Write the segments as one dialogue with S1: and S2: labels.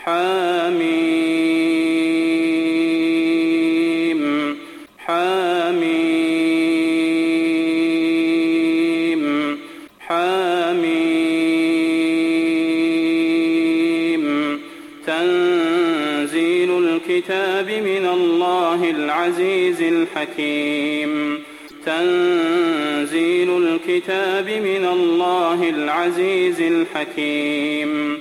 S1: حميم حميم حميم تنزيل الكتاب من الله العزيز الحكيم تنزيل الكتاب من الله العزيز الحكيم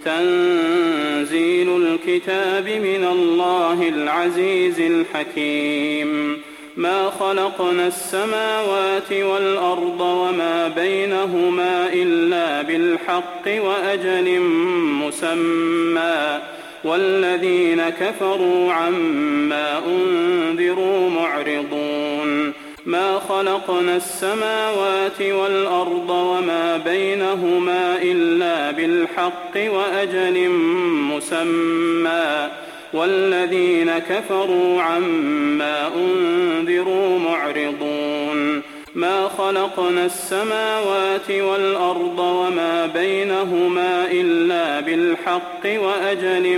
S1: تنزيل الكتاب من الله العزيز الحكيم ما خلقنا السماوات والأرض وما بينهما إلا بالحق وأجل مسمى والذين كفروا عما أنذروا معرضون ما خلقنا السماوات والأرض وما بينهما إلا بالحق وأجل مسمى والذين كفروا عما أنذروا معرضون ما خلقنا السماوات والأرض وما بينهما إلا بالحق وأجل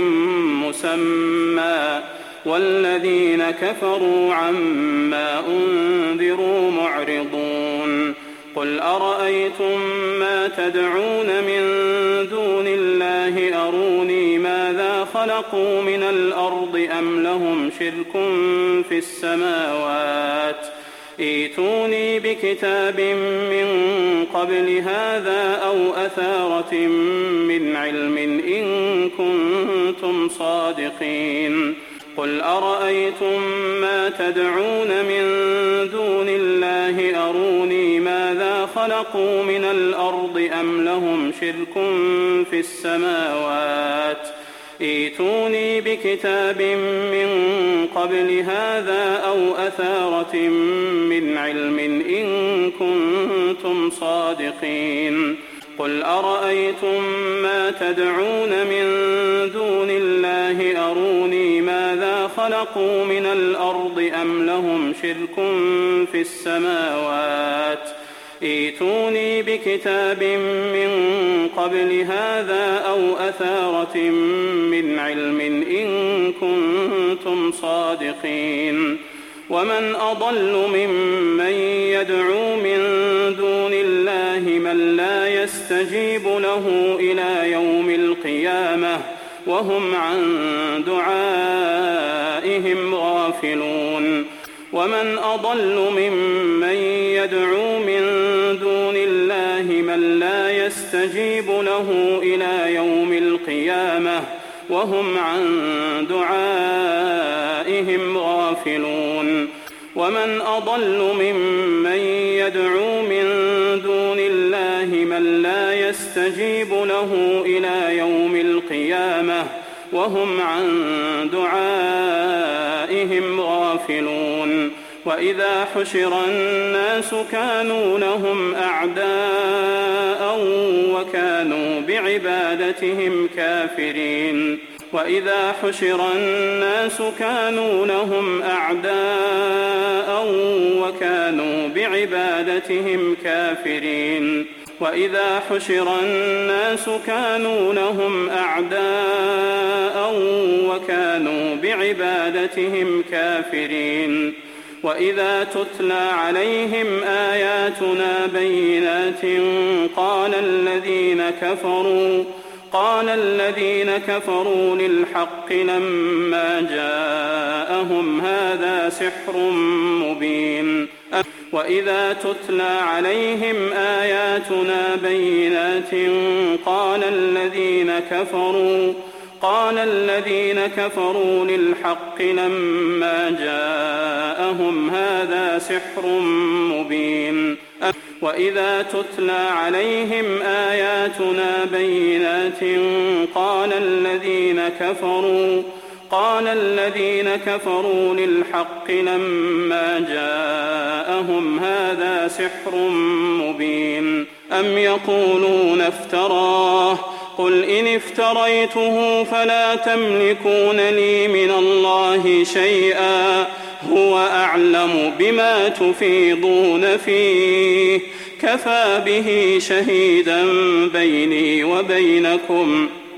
S1: مسمى والذين كفروا عما أنذروا معرضون قل أرأيتم ما تدعون من دون الله أروني ماذا خلقوا من الأرض أم لهم شرك في السماوات ائتوني بكتاب من قبل هذا أو أثارة من علم إن كنتم صادقين قل أرأيتم ما تدعون من دون الله أروني ماذا خلقوا من الأرض أم لهم شرك في السماوات ائتوني بكتاب من قبل هذا أو أثارة من علم إن كنتم صادقين قل أرأيتم ما تدعون من دون الله أروني ماذا خلقوا من الأرض أم لهم شرك في السماوات ائتوني بكتاب من قبل هذا أو أثارة من علم إن كنتم صادقين ومن أضل ممن يدعو من دون الله من لا يستجيب له إلى يوم القيامة وهم عن دعائهم غافلون ومن أضل ممن يدعو من دون الله من لا يستجيب له إلى يوم القيامة وهم عن دعائهم غافلون ومن أضل ممن يدعو من دون الله من لا يستجيب له إلى يوم القيامة وهم عن دعائهم غافلون وإذا حشر الناس كانوا لهم أعداء وكانوا بعبادتهم كافرين وإذا حشر الناس كانوا لهم أعداء وكانوا بعبادتهم كافرين وإذا حشر الناس كانوا لهم أعداء وكانوا بعبادتهم كافرين وإذا تتلى عليهم آياتنا بينات قال الذين كفروا للحق لما جاءهم هذا سحر مبين وإذا تتلى عليهم آياتنا بينات قال الذين كفروا للحق لما جاءهم هذا سحر مبين وإذا تتلى عليهم آياتنا بينات قال الذين كفروا للحق لما جاءهم هذا سحر مبين أم يقولون افتراه قل إن افتريته فلا تملكون لي من الله شيئا هو أعلم بما تفيضون فيه كفى به شهيدا بيني وبينكم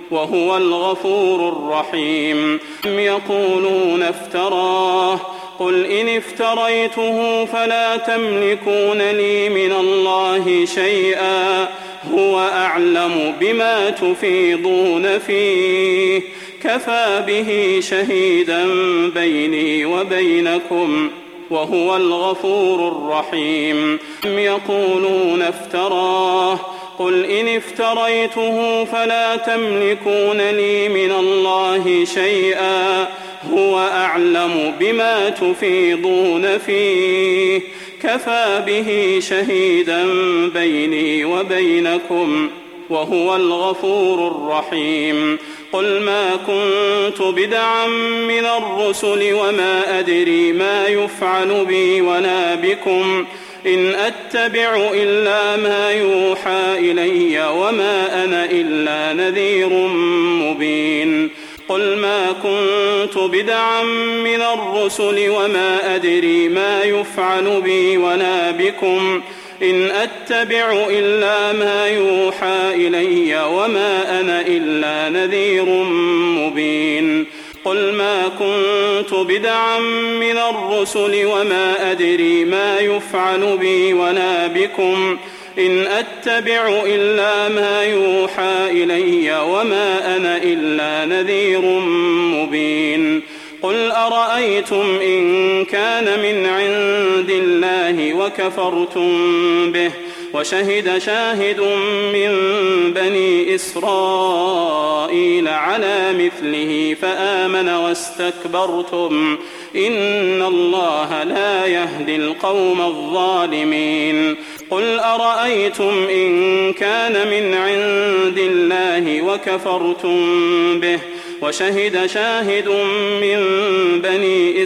S1: وهو الغفور الرحيم. أم يقولون افتراه قل إن افتريته فلا تملكون لي من الله شيئا هو أعلم بما تفيضون فيه كفى به شهيدا بيني وبينكم وهو الغفور الرحيم. أم يقولون افتراه قل إن افتريته فلا تملكون لي من الله شيئا هو أعلم بما تفيضون فيه كفى به شهيدا بيني وبينكم وهو الغفور الرحيم. قل ما كنت بدعا من الرسل وما أدري ما يفعل بي ولا بكم إن أتبع إلا ما يوحى إلي وما أنا إلا نذير مبين. قل ما كنت بدعا من الرسل وما أدري ما يفعل بي ولا بكم إن أتبع إلا ما يوحى إلي وما أنا إلا نذير مبين. قل ما كنت بدعا من الرسل وما أدري ما يفعل بي ولا بكم إن أتبع إلا ما يوحى إلي وما أنا إلا نذير مبين. قل أرأيتم إن كان من عند الله وكفرتم به وشهد شاهد من بني إسرائيل على مثله فآمن واستكبرتم إن الله لا يهدي القوم الظالمين. قل أرأيتم إن كان من عند الله وكفرتم به وشهد شاهد من بني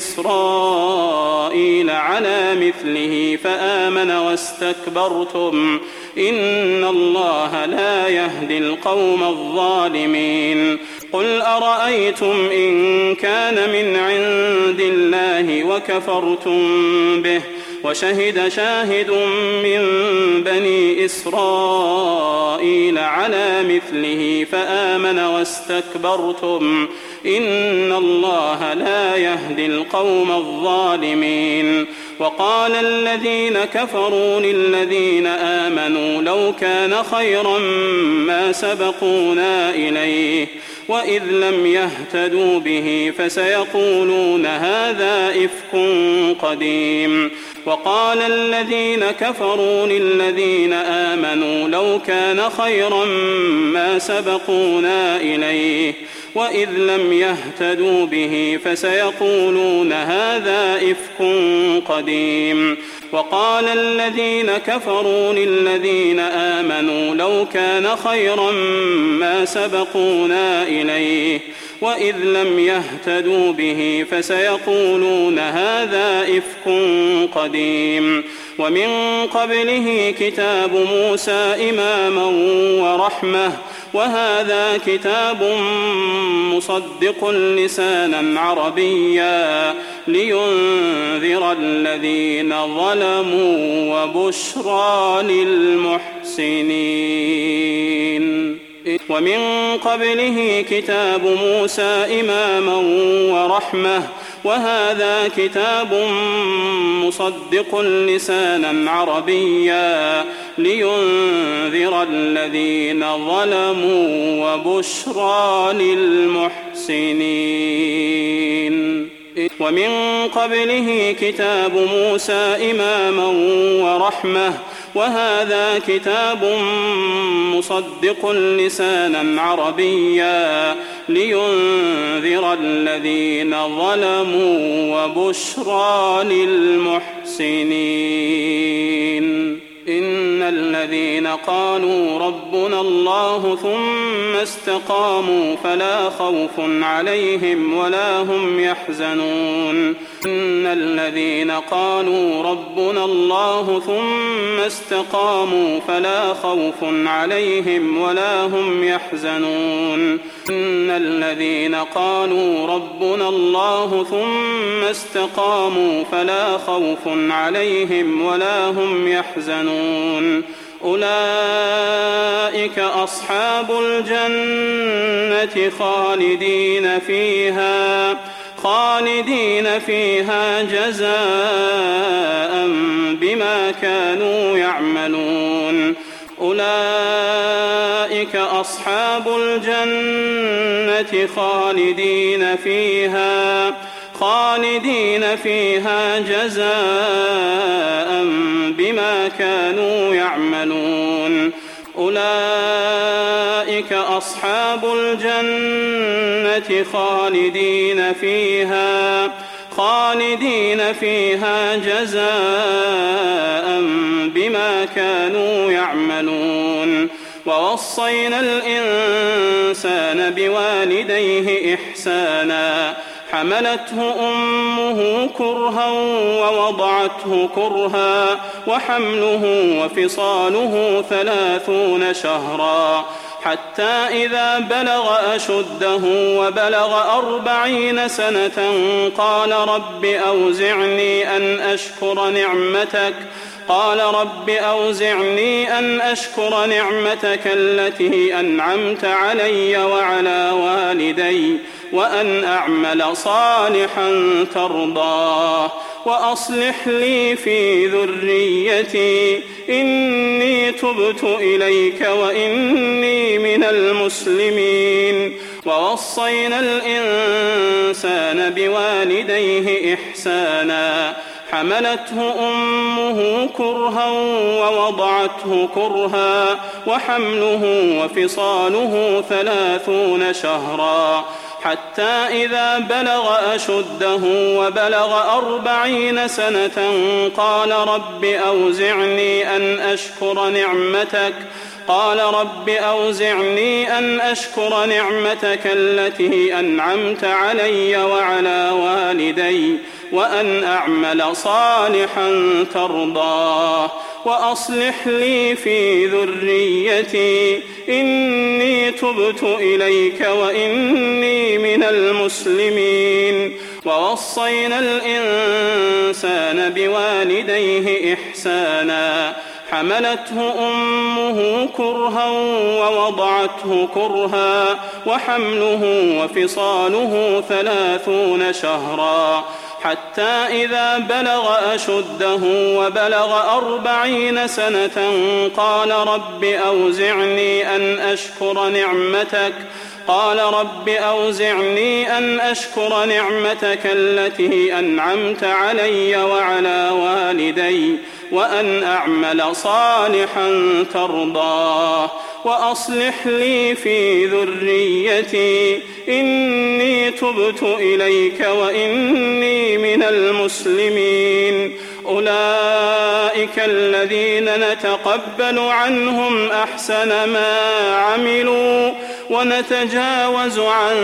S1: إسرائيل على مثله فآمن واستكبرتم إن الله لا يهدي القوم الظالمين. قل أرأيتم إن كان من عند الله وكفرتم به وشهد شاهد من بني إسرائيل على مثله فآمن واستكبرتم إن الله لا يهدي القوم الظالمين. وقال الذين كفروا للذين آمنوا لو كان خيرا ما سبقونا إليه وإذ لم يهتدوا به فسيقولون هذا إفك قديم. وقال الذين كفروا للذين آمنوا لو كان خيرا ما سبقونا إليه وإذ لم يهتدوا به فسيقولون هذا إفك قديم. وقال الذين كفروا للذين آمنوا لو كان خيرا ما سبقونا إليه وإذ لم يهتدوا به فسيقولون هذا إفك قديم. ومن قبله كتاب موسى إماما ورحمة وهذا كتاب مصدق لسانا عربيا لينذر الذين ظلموا وبشرى للمحسنين. ومن قبله كتاب موسى إماما ورحمة وهذا كتاب مصدق لسانا عربيا لينذر الذين ظلموا وبشرى للمحسنين. ومن قبله كتاب موسى إماما ورحمة وهذا كتاب مصدق لسانا عربيا لينذر الذين ظلموا وبشرى للمحسنين. إن الذين قالوا ربنا الله ثم استقاموا فلا خوف عليهم ولا هم يحزنون. إن الذين قالوا ربنا الله ثم استقاموا فلا خوف عليهم ولا هم يحزنون. إن الذين قالوا ربنا الله ثم استقاموا فلا خوف عليهم ولا هم يحزنون. أولئك أصحاب الجنة خالدين فيها جزاء بما كانوا يعملون أولئك أصحاب الجنة خالدين فيها جزاء بما كانوا يعملون أولئك أصحاب الجنة خالدين فيها جزاء بما كانوا يعملون ووصينا الإنسان بوالديه إحسانا حملته أمه كرها ووضعته كرها وحمله وفصاله 30 شهرا حتى إذا بلغ أشده وبلغ 40 سنة قال رب أوزعني أن أشكر نعمتك التي أنعمت علي وعلى والدي وأن أعمل صالحا ترضاه وأصلح لي في ذريتي إني تبت إليك وإني من المسلمين ووصينا الإنسان بوالديه إحسانا حملته أمه كرها ووضعته كرها وحمله وفصاله 30 شهرا حتى إذا بلغ أشده وبلغ 40 سنة قال رب أوزعني أن أشكر نعمتك التي أنعمت علي وعلى والدي وأن أعمل صالحا ترضاه وأصلح لي في ذريتي إني تبت إليك وإني من المسلمين ووصينا الإنسان بوالديه إحسانا حملته أمه كرها ووضعته كرها وحمله وفصاله 30 شهرا حتى إذا بلغ أشده وبلغ 40 سنة قال رب أوزعني أن أشكر نعمتك التي أنعمت علي وعلى والدي وأن أعمل صالحا ترضاه وأصلح لي في ذريتي إني تبت إليك وإني من المسلمين أولئك الذين نتقبل عنهم أحسن ما عملوا ونتجاوز عن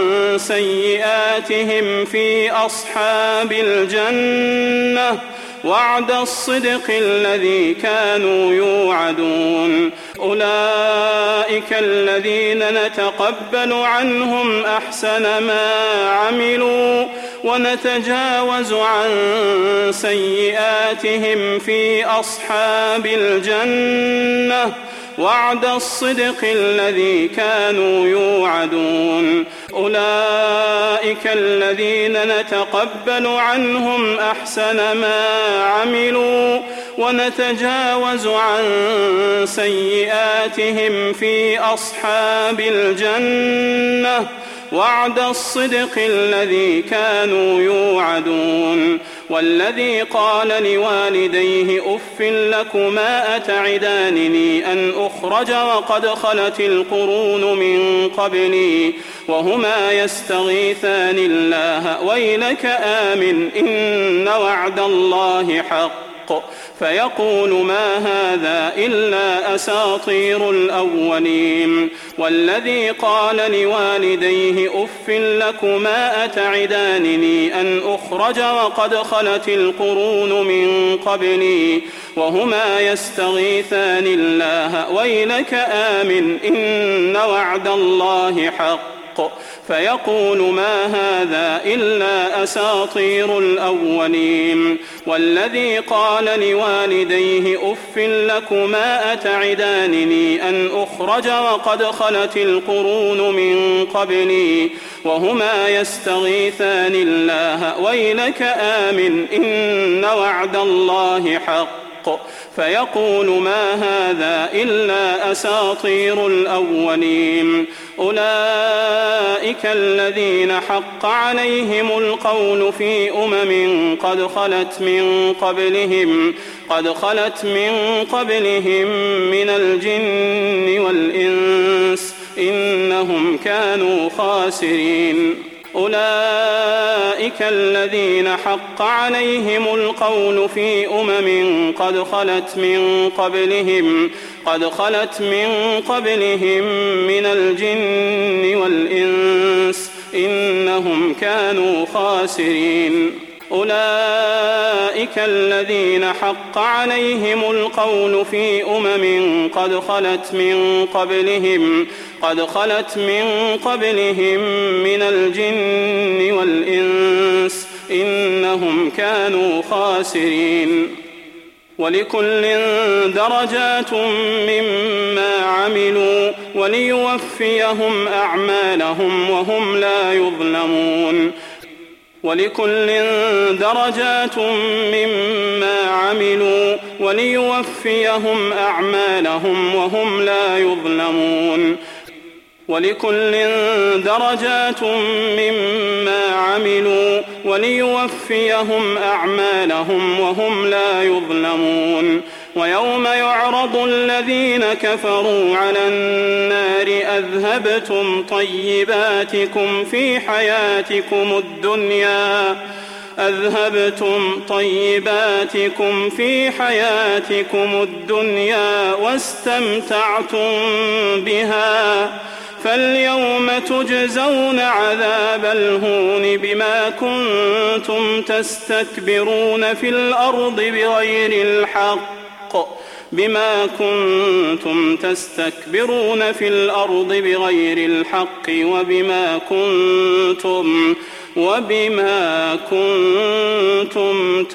S1: سيئاتهم في أصحاب الجنة وعد الصدق الذي كانوا يوعدون أولئك الذين نتقبل عنهم أحسن ما عملوا ونتجاوز عن سيئاتهم في أصحاب الجنة وعد الصدق الذي كانوا يوعدون أولئك الذين نتقبل عنهم أحسن ما عملوا ونتجاوز عن سيئاتهم في أصحاب الجنة وعد الصدق الذي كانوا يوعدون والذي قال لوالديه أف لكما أتعدانني أن أخرج وقد خلت القرون من قبلي وهما يستغيثان الله ويلك آمن إن وعد الله حق فيقول ما هذا إلا أساطير الأولين والذي قال لوالديه أف لكما أتعدانني أن أخرج وقد خلت القرون من قبلي وهما يستغيثان الله ويلك آمن إن وعد الله حق فيقول ما هذا إلا أساطير الأولين. والذي قال لوالديه أف لكما أتعدانني أن أخرج وقد خلت القرون من قبلي وهما يستغيثان الله ويلك آمن إن وعد الله حق. فيقول ما هذا إلا أساطير الأولين. أولئك الذين حق عليهم القول في قد خلت من قبلهم من الجن والإنس إنهم كانوا خاسرين. أولئك الذين حق عليهم القول في قد خلت من قبلهم من الجن والإنس إنهم كانوا خاسرين. أولئك الذين حق عليهم القول في قد خلت من قبلهم من الجن والإنس إنهم كانوا خاسرين. ولكل درجات مما عملوا وليوفيهم أعمالهم وهم لا يظلمون. ولكل درجات مما عملوا وليوفيهم أعمالهم وهم لا يظلمون. ولكل درجات مما عملوا وليوفيهم أعمالهم وهم لا يظلمون. ويوم يعرض الذين كفروا على النار أذهبتم طيباتكم في حياتكم الدنيا واستمتعتم بها فاليوم تجزون عذاب الهون بما كنتم تستكبرون في الأرض بغير الحق وبما كنتم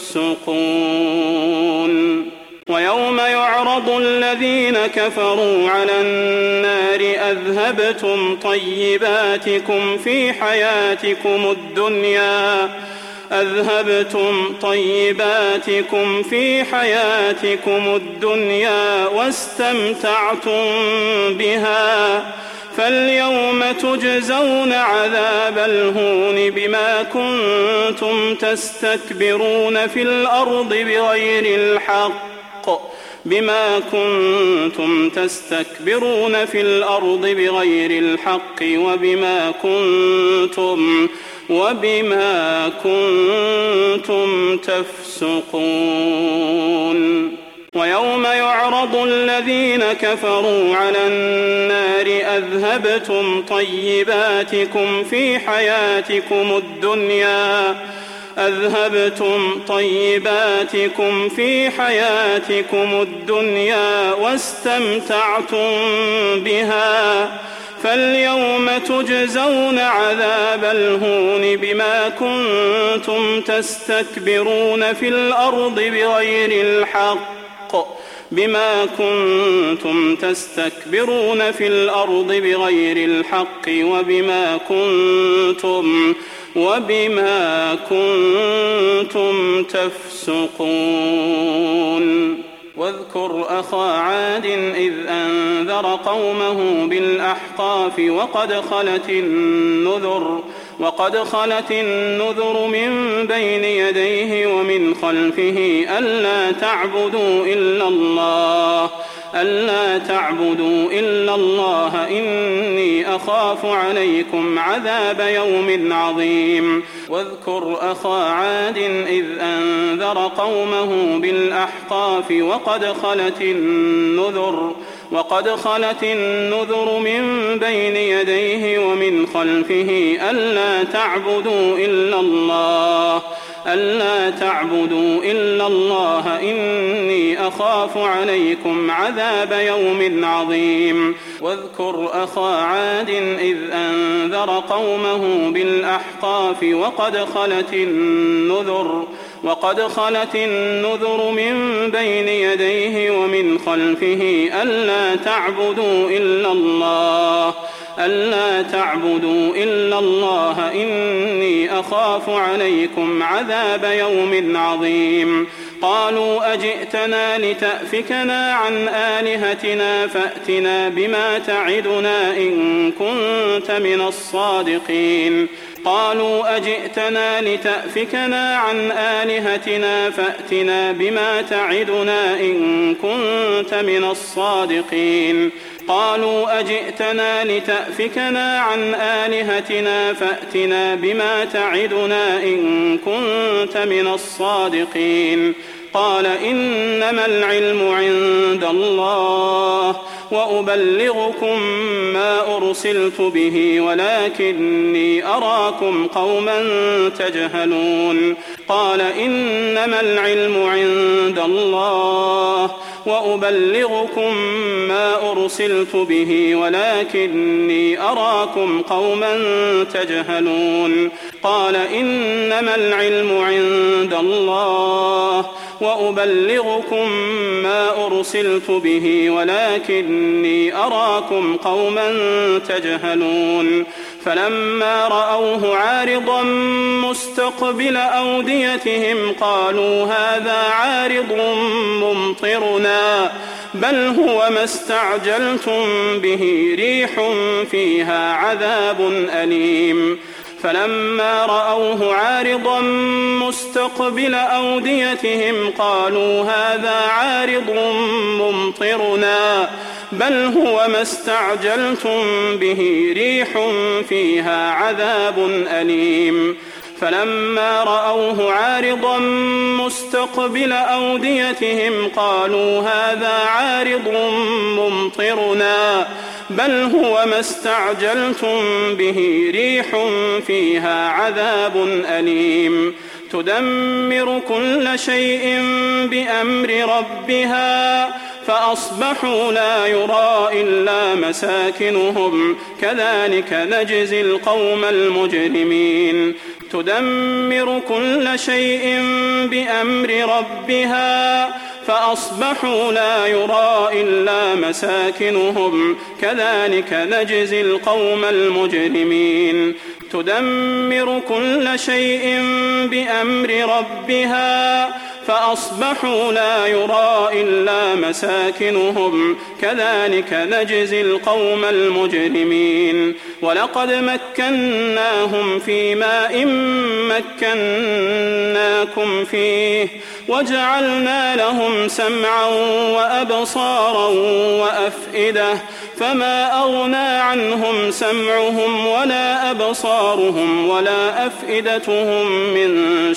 S1: تفسقون. ويوم يعرض الذين كفروا على النار أذهبتم طيباتكم في حياتكم الدنيا واستمتعتم بها فاليوم تجزون عذاب الهون بما كنتم تستكبرون في الأرض بغير الحق وبما كنتم تفسقون. ويوم يعرض الذين كفروا على النار أذهبتم طيباتكم في حياتكم الدنيا واستمتعتم بها فاليوم تجزون عذاب الهون بما كنتم تستكبرون في الأرض بغير الحق وبما كنتم تفسقون. واذكر أخا عاد إذ أنذر قومه بالأحقاف وقد خلت النذر من بين يديه ومن خلفه ألا تعبدوا إلا الله إني أخاف عليكم عذاب يوم عظيم. واذكر أخا عاد إذ أنذر قومه بالأحقاف وقد خلت النذر من بين يديه ومن خلفه ألا تعبدوا إلا الله إني أخاف عليكم عذاب يوم عظيم واذكر أخا عاد إذ أنذر قومه بالأحقاف وقد خلت النذر من بين يديه ومن خلفه ألا تعبدوا إلا الله إني أخاف عليكم عذاب يوم عظيم قالوا أجئتنا لتأفكنا عن آلهتنا فأتنا بما تعدنا إن كنت من الصادقين قالوا أجئتنا لتأفكنا عن آلهتنا فأتنا بما تعدنا إن كنت من الصادقين قالوا أجئتنا لتأفكنا عن آلهتنا فأتنا بما تعدنا إن كنت من الصادقين قال إنما العلم عند الله وأبلغكم ما أرسلت به ولكني أراكم قوما تجهلون قال إنما العلم عند الله وأبلغكم ما أرسلت به ولكني أراكم قوما تجهلون قال إنما العلم عند الله وأبلغكم ما أرسلت به ولكني أراكم قوما تجهلون فلما رأوه عارضا مستقبل أوديتهم قالوا هذا عارض ممطرنا بل هو ما استعجلتم به ريح فيها عذاب أليم فلما رأوه عارضا مستقبل أوديتهم قالوا هذا عارض ممطرنا بل هو ما استعجلتم به ريح فيها عذاب أليم فلما رأوه عارضا مستقبل أوديتهم قالوا هذا عارض ممطرنا بل هو ما استعجلتم به ريح فيها عذاب أليم تدمر كل شيء بأمر ربها فأصبحوا لا يرى إلا مساكنهم كذلك نجزي القوم المجرمين تدمر كل شيء بأمر ربها فأصبحوا لا يرى إلا مساكنهم كذلك نجزي القوم المجرمين تدمر كل شيء بأمر ربها فأصبحوا لا يرى إلا مساكنهم كذلك نجزي القوم المجرمين ولقد مكناهم في ماء مكناكم فيه وجعلنا لهم سمعا وأبصارا وأفئدة فما أغنى عنهم سمعهم ولا أبصارهم ولا أفئدتهم من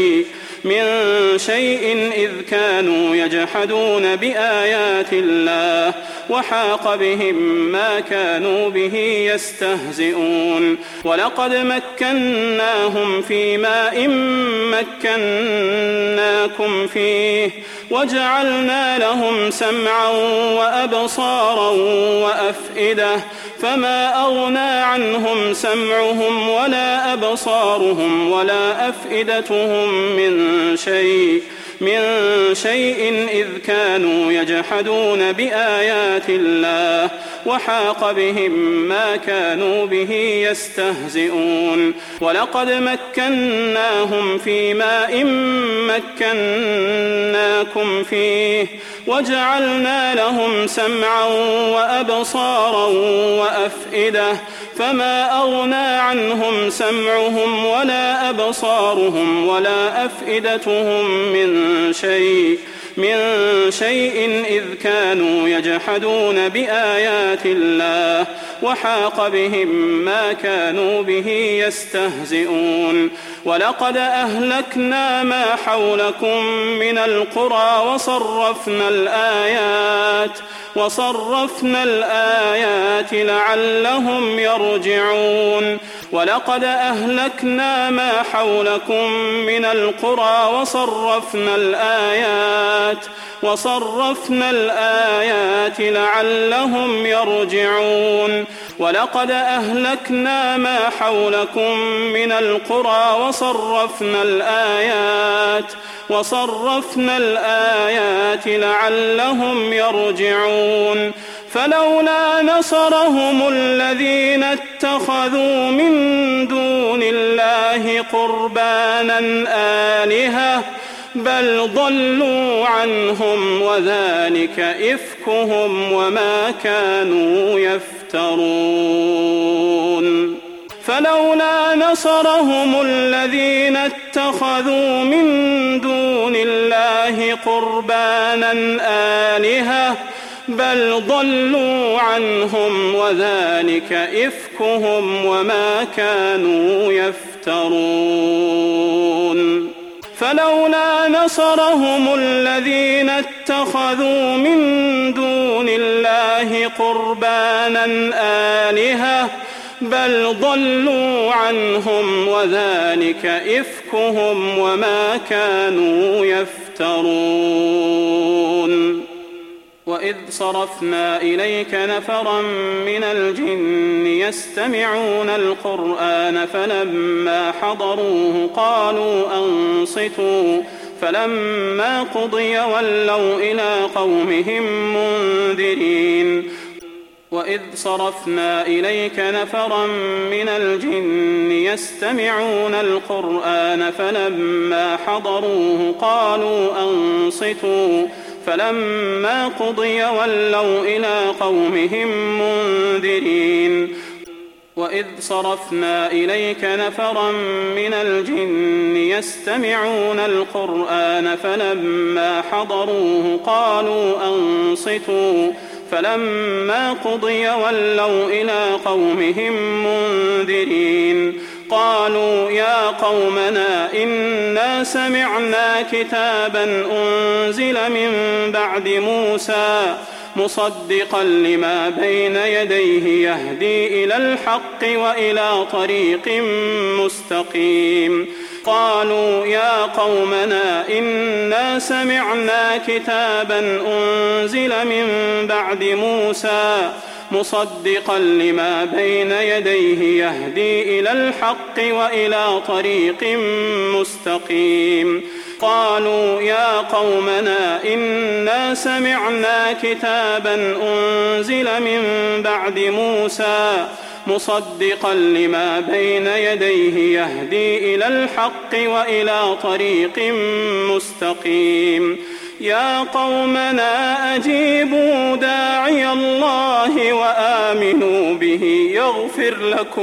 S1: شيء إذ كانوا يجحدون بآيات الله وحاق بهم ما كانوا به يستهزئون ولقد مكناهم في ماء مكناكم فيه وجعلنا لهم سمعا وأبصارا وأفئدة فما أغنى عنهم سمعهم ولا أبصارهم ولا أفئدتهم من شيء إذ كانوا يجحدون بآيات الله وحاق بهم ما كانوا به يستهزئون ولقد مكناهم في ماء مكناكم فيه وجعلنا لهم سمعا وأبصارا وأفئدة فما أغنى عنهم سمعهم ولا أبصارهم ولا أفئدتهم من من شيء إذ كانوا يجحدون بآيات الله وحاق بهم ما كانوا به يستهزئون ولقد أهلكنا ما حولكم من القرى وصرفنا الآيات لعلهم يرجعون ولقد أهلكنا ما حولكم من القرى وصرفنا الآيات لعلهم يرجعون ولقد أهلكنا ما حولكم من القرى وصرفنا الآيات لعلهم يرجعون فلولا نصرهم الذين اتخذوا من دون الله قربانا آلهة بل ضلوا عنهم وذلك إفكهم وما كانوا يفترون فلولا نصرهم الذين اتخذوا من دون الله قربانا آلهة بل ضلوا عنهم وذلك إفكهم وما كانوا يفترون فلولا نصرهم الذين اتخذوا من دون الله قربانا آلهة بل ضلوا عنهم وذلك إفكهم وما كانوا يفترون وإذ صرفنا إليك نفرا من الجن يستمعون القرآن فلما حضروه قالوا أنصتوا فلما قضي ولوا إلى قومهم منذرين وإذ صرفنا إليك نفرا من الجن يستمعون القرآن فلما حضروه قالوا أنصتوا فلما قضي ولوا إلى قومهم منذرين وإذ صرفنا إليك نفرا من الجن يستمعون القرآن فلما حضروه قالوا أنصتوا فلما قضي ولوا إلى قومهم منذرين قالوا يا قومنا إنا سمعنا كتابا أنزل من بعد موسى مصدقا لما بين يديه يهدي إلى الحق وإلى طريق مستقيم قالوا يا قومنا إنا سمعنا كتابا أنزل من بعد موسى مصدقا لما بين يديه يهدي إلى الحق وإلى طريق مستقيم قالوا يا قومنا إنا سمعنا كتابا أنزل من بعد موسى مصدقا لما بين يديه يهدي إلى الحق وإلى طريق مستقيم يا قومنا أجيبوا داعي الله وآمنوا به يغفر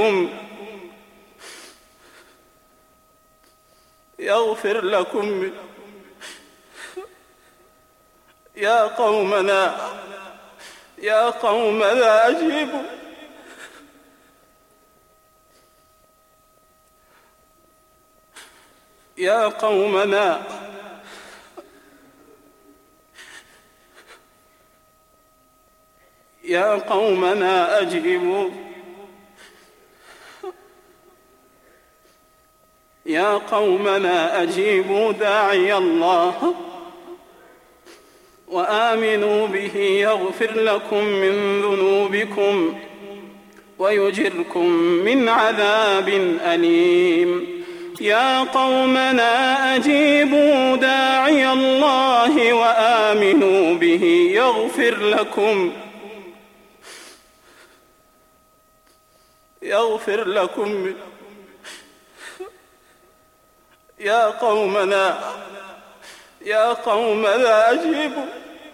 S1: لكم يا قومنا أجيبوا يا قومنا أجيبوا يا قومنا أجيبوا داعي الله وآمنوا به يغفر لكم من ذنوبكم ويجركم من عذاب أليم يا قومنا أجيبوا داعي الله وآمنوا به يغفر لكم يا قومنا أجيبوا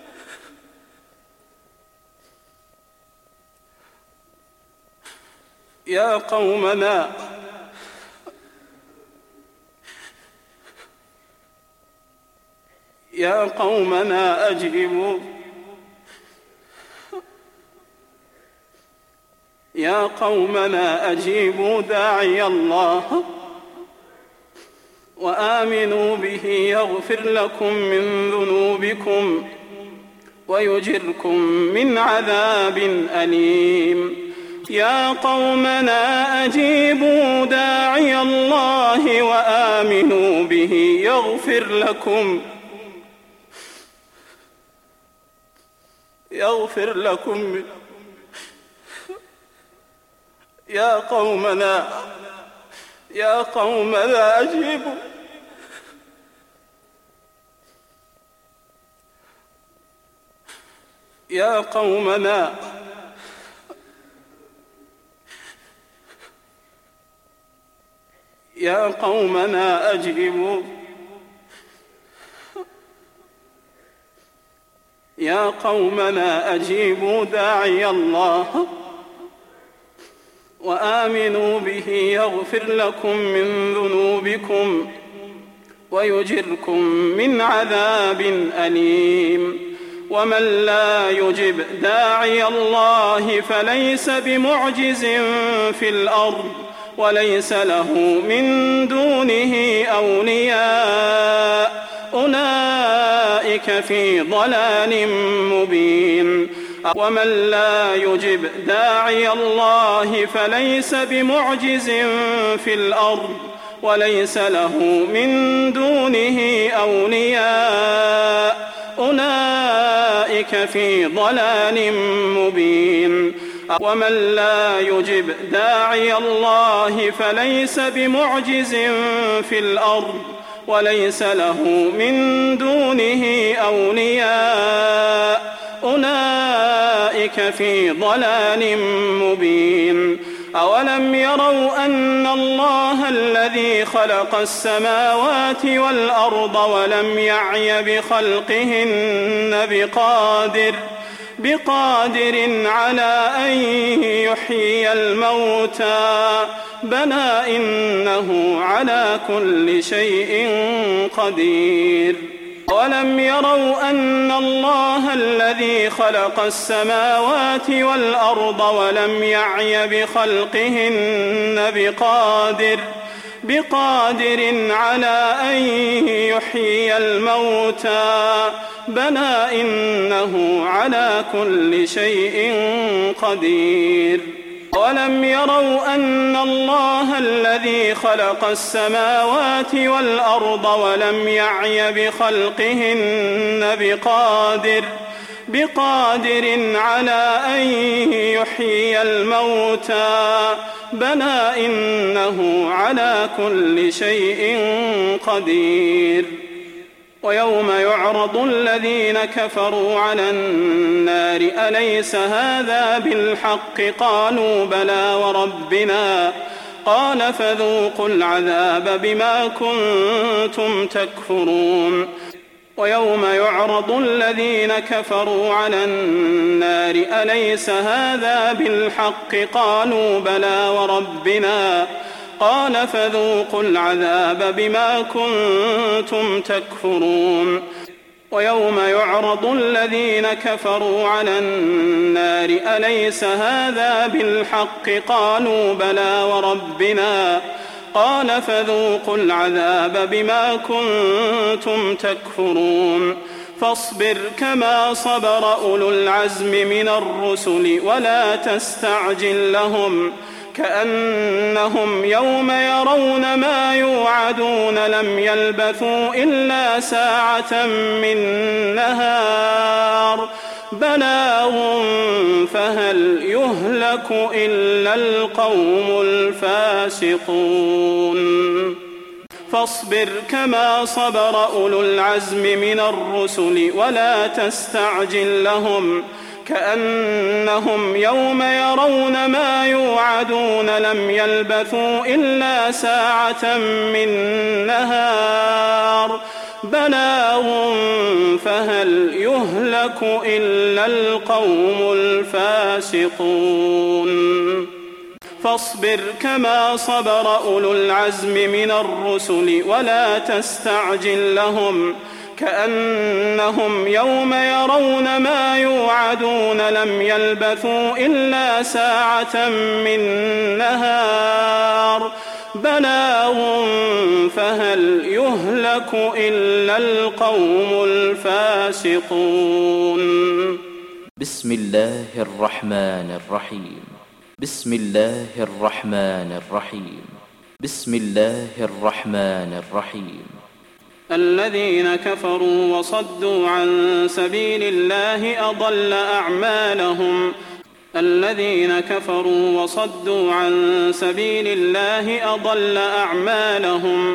S1: يا قومنا يا قومنا أجيبوا داعي الله وآمنوا به يغفر لكم من ذنوبكم ويجركم من عذاب أليم. يا قومنا أجيبوا داعي الله وآمنوا به يغفر لكم يا قومنا أجيبوا يا قومنا أجيبوا داعي الله وآمنوا به يغفر لكم من ذنوبكم ويجركم من عذاب أليم. ومن لا يجب داعي الله فليس بمعجز في الأرض وليس له من دونه أولياء أولئك في ضلال مبين. ومن لا يجب داعي الله فليس بمعجز في الأرض وليس له من دونه أولياء أولئك في ضلال مبين. ومن لا يجب داعي الله فليس بمعجز في الأرض وليس له من دونه أولياء أولئك في ضلال مبين. أولم يروا أن الله الذي خلق السماوات والأرض ولم يعي بخلقهن بقادر على أن يحيي الموتى بلى إنه على كل شيء قدير. ولم يروا أن الله الذي خلق السماوات والأرض ولم يعي بخلقهن بقادر على أن يحيي الموتى بلى إنه على كل شيء قدير. ولم يروا أن الله الذي خلق السماوات والأرض ولم يعي بخلقهن بقادر على أن يحيي الموتى بلى إنه على كل شيء قدير. ويوم يعرض الذين كفروا على النار أليس هذا بالحق قالوا بلى وربنا قال فذوقوا العذاب بما كنتم تكفرون. ويوم يعرض الذين كفروا على النار أليس هذا بالحق قالوا بلى وربنا قال فذوقوا العذاب بما كنتم تكفرون. ويوم يعرض الذين كفروا على النار أليس هذا بالحق قالوا بلى وربنا قال فذوقوا العذاب بما كنتم تكفرون. فاصبر كما صبر أولو العزم من الرسل ولا تستعجل لهم كأنهم يوم يرون ما يوعدون لم يلبثوا إلا ساعة من نهار بلاغ فهل يهلك إلا القوم الفاسقون. فاصبر كما صبر أولو العزم من الرسل ولا تستعجل لهم كأنهم يوم يرون ما يوعدون لم يلبثوا إلا ساعة من نهار بلاغ فهل يهلك إلا القوم الفاسقون. فاصبر كما صبر أولو العزم من الرسل ولا تستعجل لهم كأنهم يوم يرون ما يوعدون لم يلبثوا إلا ساعة من نهار بلاغ فهل يهلك إلا القوم الفاسقون.
S2: بسم الله الرحمن الرحيم. بسم الله الرحمن الرحيم. بسم الله الرحمن الرحيم.
S1: الذين كفروا وصدوا عن سبيل الله أضل أعمالهم. الذين كفروا وصدوا عن سبيل الله أضل أعمالهم.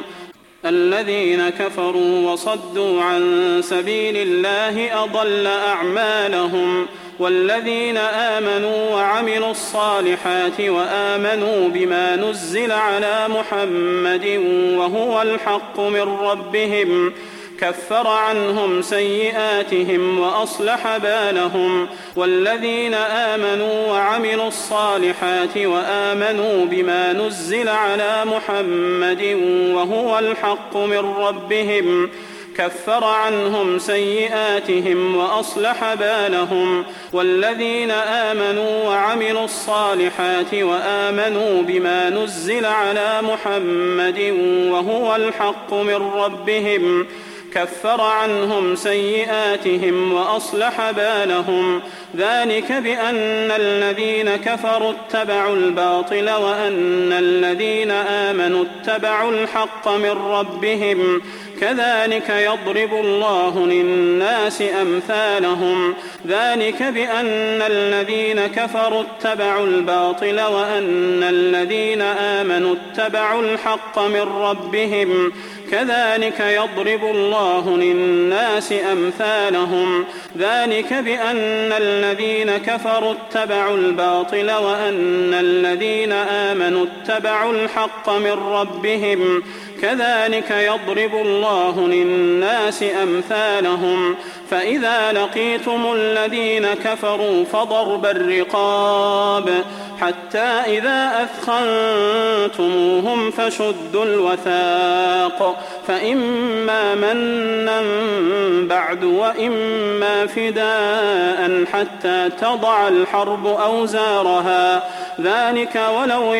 S1: الذين كفروا وصدوا عن سبيل الله أضل أعمالهم. والذين آمنوا وعملوا الصالحات وآمنوا بما نزل على محمد وهو الحق من ربهم كفر عنهم سيئاتهم وأصلح بالهم. والذين آمنوا وعملوا الصالحات وآمنوا بما نزل على محمد وهو الحق من ربهم كفر عنهم سيئاتهم وأصلح بالهم. والذين آمنوا وعملوا الصالحات وآمنوا بما نزل على محمد وهو الحق من ربهم كفر عنهم سيئاتهم وأصلح بالهم. ذلك بأن الذين كفروا اتبعوا الباطل وأن الذين آمنوا اتبعوا الحق من ربهم كذلك يضرب الله للناس أمثالهم. ذلك بأن الذين كفروا اتبعوا الباطل وأن الذين آمنوا اتبعوا الحق من ربهم كذلك يضرب الله للناس أمثالهم. ذلك بأن الذين كفروا اتبعوا الباطل وأن الذين آمنوا اتبعوا الحق من ربهم كذلك يضرب الله للناس أمثالهم. فإذا لقيتم الذين كفروا فضرب الرقاب حتى إذا أثخنتموهم فشدوا الوثاق فإما منا بعد وإما فداء حتى تضع الحرب أوزارها. ذلك ولو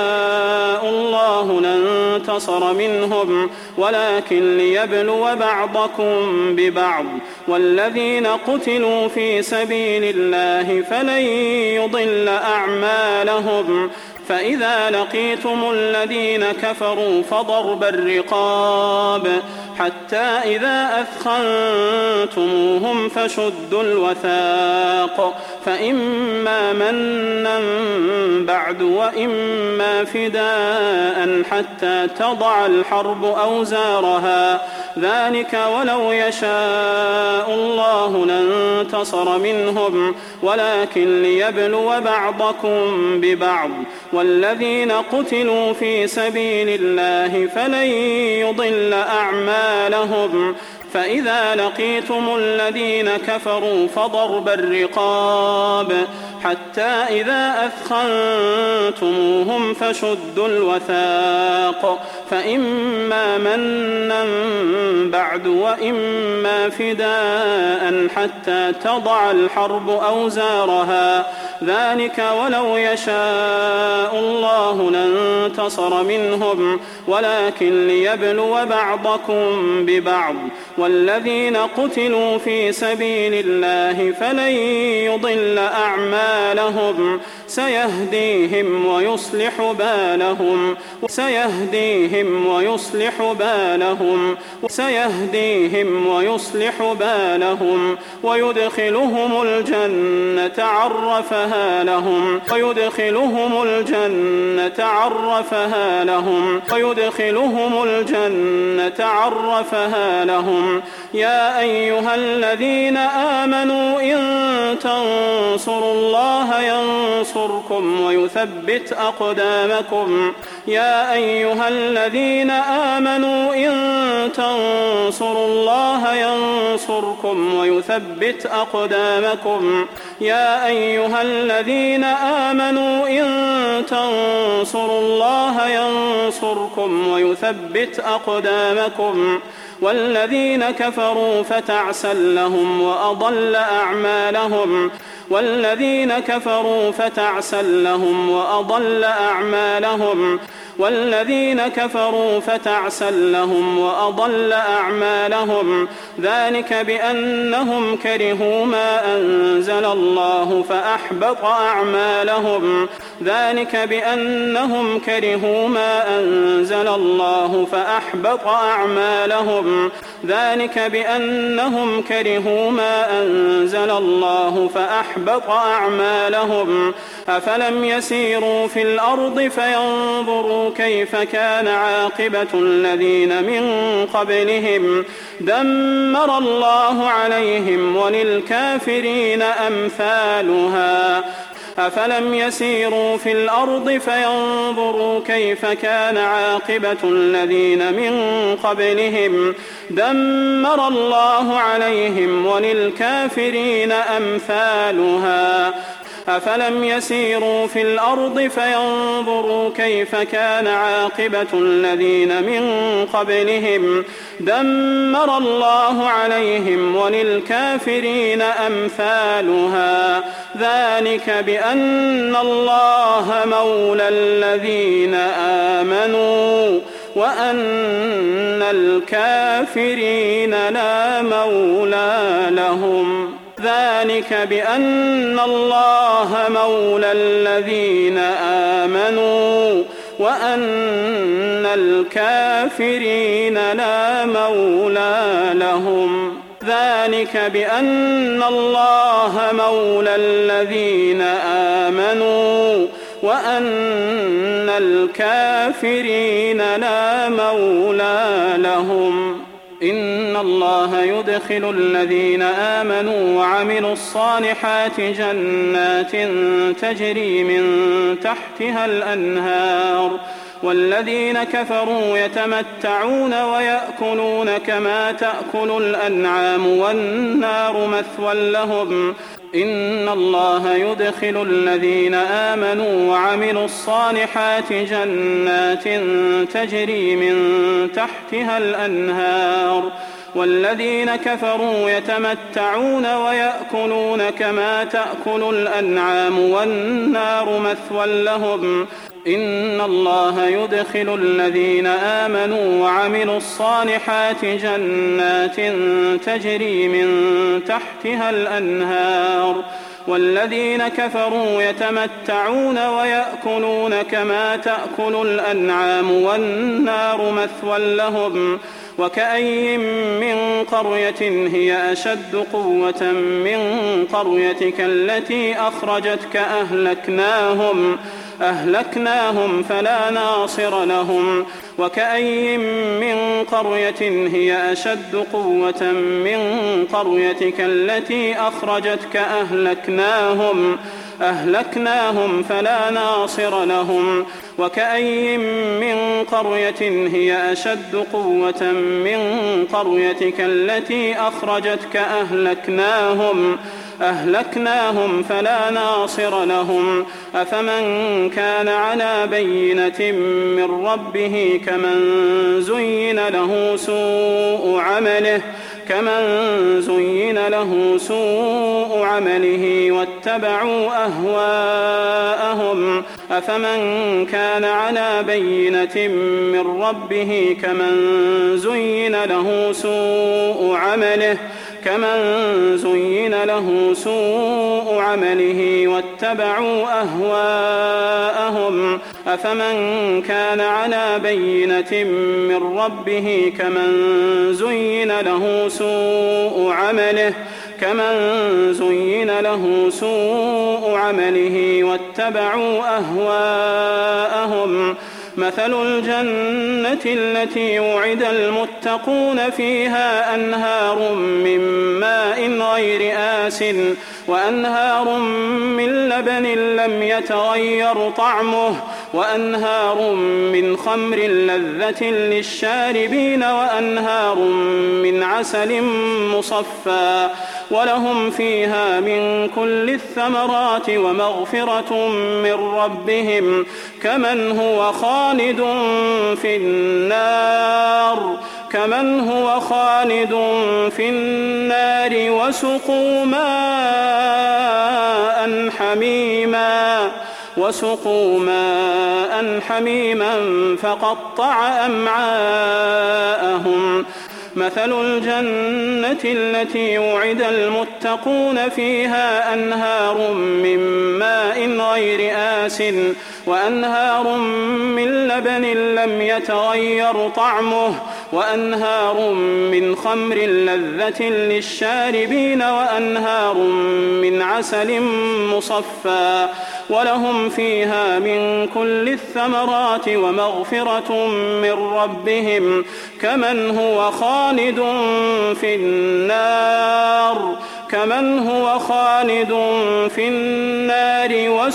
S1: يشاء الله لانتصر منهم ولكن ليبلو بعضكم ببعض. والذين قتلوا في سبيل الله فلن يضل أعمالهم. فإذا لقيتم الذين كفروا فضرب الرقاب حتى إذا أثخنتموهم فشدوا الوثاق فإما منا بعد وإما فداء حتى تضع الحرب أوزارها. ذلك ولو يشاء الله لانتصر منهم ولكن ليبلو بعضكم ببعض. والذين قتلوا في سبيل الله فلن يضل أعمالهم. فإذا لقيتم الذين كفروا فضرب الرقاب حتى إذا أثخنتموهم فشدوا الوثاق فإما منا بعد وإما فداء حتى تضع الحرب أوزارها. ذلك ولو يشاء الله لانتصر منهم ولكن ليبلو بعضكم ببعض. والذين قتلوا في سبيل الله فلن يضل أعمالهم. سيهديهم ويصلح بالهم. سيهديهم ويصلح بالهم. سيهديهم ويصلح بالهم ويدخلهم الجنة عرفها لهم. ويدخلهم الجنة عرفها لهم. ويدخلهم الجنة عرفها لهم. يا أيها الذين آمنوا إن تنصروا الله ينصركم ويثبت أقدامكم. يا أيها الذين آمنوا إن تنصروا الله ينصركم ويثبت أقدامكم. يا أيها الذين آمنوا إن تنصروا الله ينصركم ويثبت أقدامكم. والذين كفروا فتعسا لهم وأضل أعمالهم. والذين كفروا فتعسا لهم وأضل أعمالهم. والذين كفروا فتعسا لهم وأضل أعمالهم. ذلك بأنهم كرهوا ما أنزل الله فأحبط أعمالهم. ذلك بأنهم كرهوا ما أنزل الله فأحبط أعمالهم. ذلك بأنهم كرهوا ما أنزل الله فأحبط أعمالهم. أفلم يسيروا في الأرض فينظروا كيف كان عاقبة الذين من قبلهم دمر الله عليهم وللكافرين أمثالها. أفلم يسيروا في الأرض فينظروا كيف كان عاقبة الذين من قبلهم دمر الله عليهم وللكافرين أمثالها. أفلم يسيروا في الأرض فينظروا كيف كان عاقبة الذين من قبلهم دمر الله عليهم وللكافرين أمثالها. ذلك بأن الله مولى الذين آمنوا وأن الكافرين لا مولى لهم. ذلك بأن الله مولى الذين آمنوا وأن الكافرين لا مولى لهم. ذلك بأن الله مولى الذين آمنوا وأن الكافرين لا مولى لهم. إن الله يدخل الذين آمنوا وعملوا الصالحات جنات تجري من تحتها الأنهار والذين كفروا يتمتعون ويأكلون كما تأكل الأنعام والنار مثوى لهم. إن الله يدخل الذين آمنوا وعملوا الصالحات جنات تجري من تحتها الأنهار والذين كفروا يتمتعون ويأكلون كما تأكل الأنعام والنار مثوى لهم. إن الله يدخل الذين آمنوا وعملوا الصالحات جنات تجري من تحتها الأنهار والذين كفروا يتمتعون ويأكلون كما تأكل الأنعام والنار مثوى لهم. وكأي من قرية هي أشد قوة من قريتك التي أخرجتك أهلكناهم فلا ناصر لهم. وكأي من قرية هي أشد قوة من قريتك التي أخرجتك أهلكناهم فلا ناصر لهم. وكأي من قرية هي أشد قوة من قريتك التي أخرجتك أهلكناهم فلا ناصر لهم. أفمن كان على بينة من ربه كمن زين له سوء عمله واتبعوا أهواءهم. أفمن كان على بينة من ربه كمن زين له سوء عمله واتبعوا أهواءهم. أفمن كان على بينة من ربه كمن زين له سوء عمله واتبعوا أهواءهم. مثل الجنة التي وعد المتقون فيها أنهار من ماء غير آسن وأنهار من لبن لم يتغير طعمه وأنهار من خمر لذة للشاربين وأنهار من عسل مصفى ولهم فيها من كل الثمرات ومغفرة من ربهم كمن هو خالد في النار وسقوا ماء حميما فقطع أمعاءهم مثل الجنة التي يوعد المتقون فيها أنهار من ماء غير آسٍ وأنهار من لبن لم يتغير طعمه وأنهار من خمر لذة للشاربين وأنهار من عسل مصفى ولهم فيها من كل الثمرات ومغفرة من ربهم كمن هو خالد في النار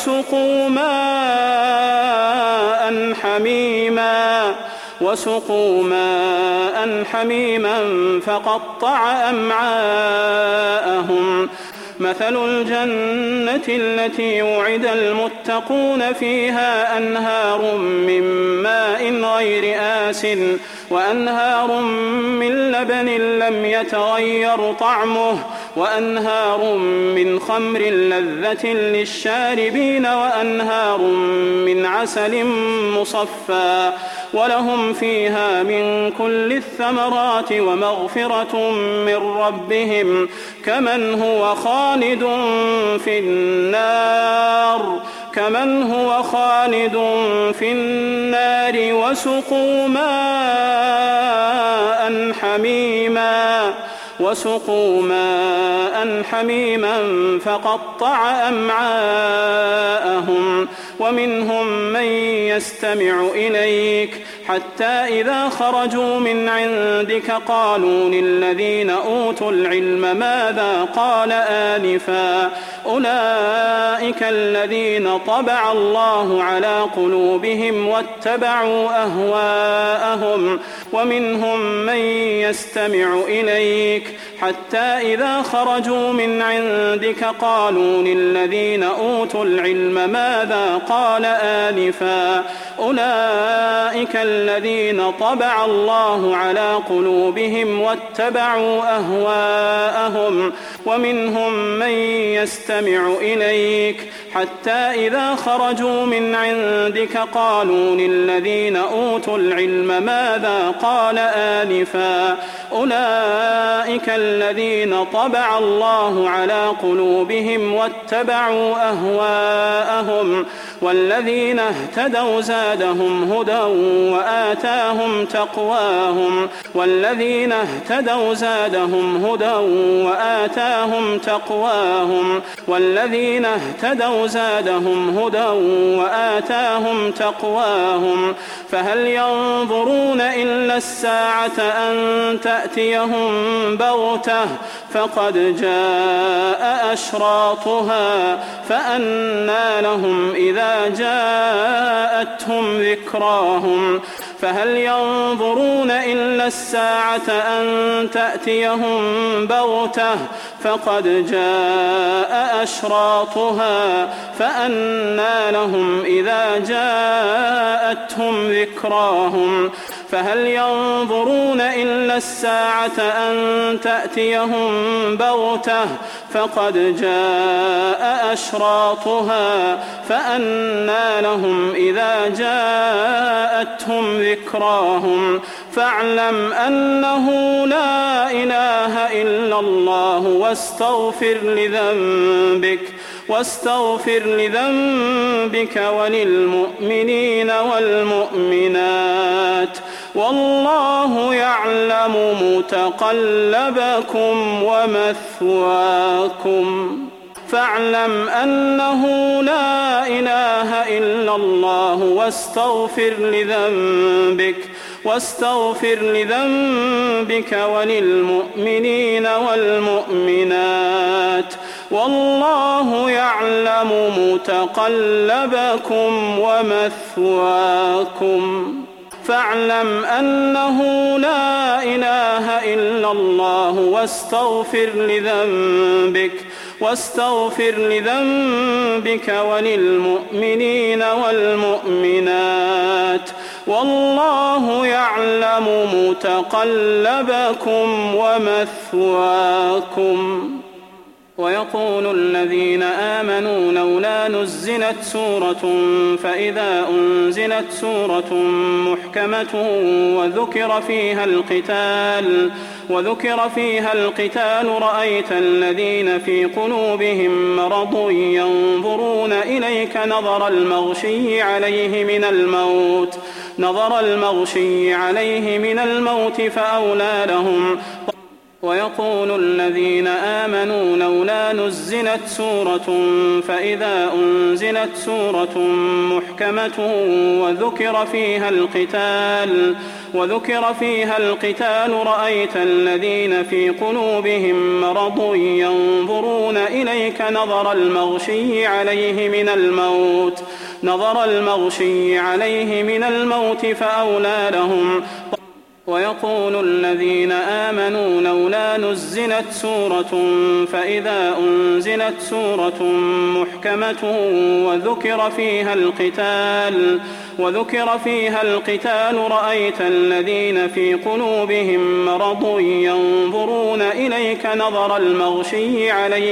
S1: وسقوا ماء حميما فقطع أمعاءهم مثل الجنة التي يوعد المتقون فيها أنهار من ماء غير آسٍ وأنهار من لبن لم يتغير طعمه وأنهار من خمر لذة للشاربين وأنهار من عسل مصفى ولهم فيها من كل الثمرات ومغفرة من ربهم كمن هو خالد في النار وسقوا ماء حميما فقطع أمعاءهم ومنهم من يستمع إليك حتى إذا خرجوا من عندك قالوا للذين أوتوا العلم ماذا قال آنفا أولئك الذين طبع الله على قلوبهم واتبعوا أهواءهم ومنهم من يستمع إليك حتى إذا خرجوا من عندك قالوا للذين أوتوا العلم ماذا قال آنفا أولئك الذين طبع الله على قلوبهم واتبعوا أهواءهم ومنهم من يستمع إليك حتى إذا خرجوا من عندك قالوا للذين أوتوا العلم ماذا قال آنفا أولئك الذين طبع الله على قلوبهم واتبعوا أهواءهم والذين اهتدوا زادهم هدى وآتاهم تقواهم فهل ينظرون إلا الساعة أن تأتيهم بغتة فقد جاء أشراطها فأنى لهم إذا جاءتهم ذكراهم فهل ينظرون إلا الساعة أن تأتيهم بغتة فقد جاء أشراطها فأنى لهم إذا جاءتهم ذكراهم فهل ينظرون إلا الساعة أن تأتيهم بغتة فقد جاء أشراطها فأنى لهم إذا جاءتهم ذكراهم فاعلم أنه لا إله إلا الله واستغفر لذنبك وللمؤمنين والمؤمنات والله يعلم متقلبكم ومثواكم فاعلم أنه لا إله إلا الله واستغفر لذنبك وللمؤمنين والمؤمنات والله يعلم متقلبكم ومثواكم فاعلم أنه لا إله إلا الله واستغفر لذنبك وللمؤمنين والمؤمنات والله يعلم متقلبكم ومثواكم. ويقول الذين آمنوا لولا نزلت سورة فإذا أنزلت سورة محكمة وذكر فيها القتال رأيت الذين في قلوبهم مرض ينظرون إليك نظر المغشي عليه من الموت فأولى لهم. ويقول الذين آمنوا لولا نزلت سورة فإذا أنزلت سورة محكمة وذكر فيها القتال رأيت الذين في قلوبهم مرض ينظرون إليك نظر المغشي عليه من الموت فأولى لهم. ويقول الذين آمنوا لولا نزلت سورة فإذا أنزلت سورة محكمة وذكر فيها القتال رأيت الذين في قلوبهم مرض ينظرون إليك نظر المغشي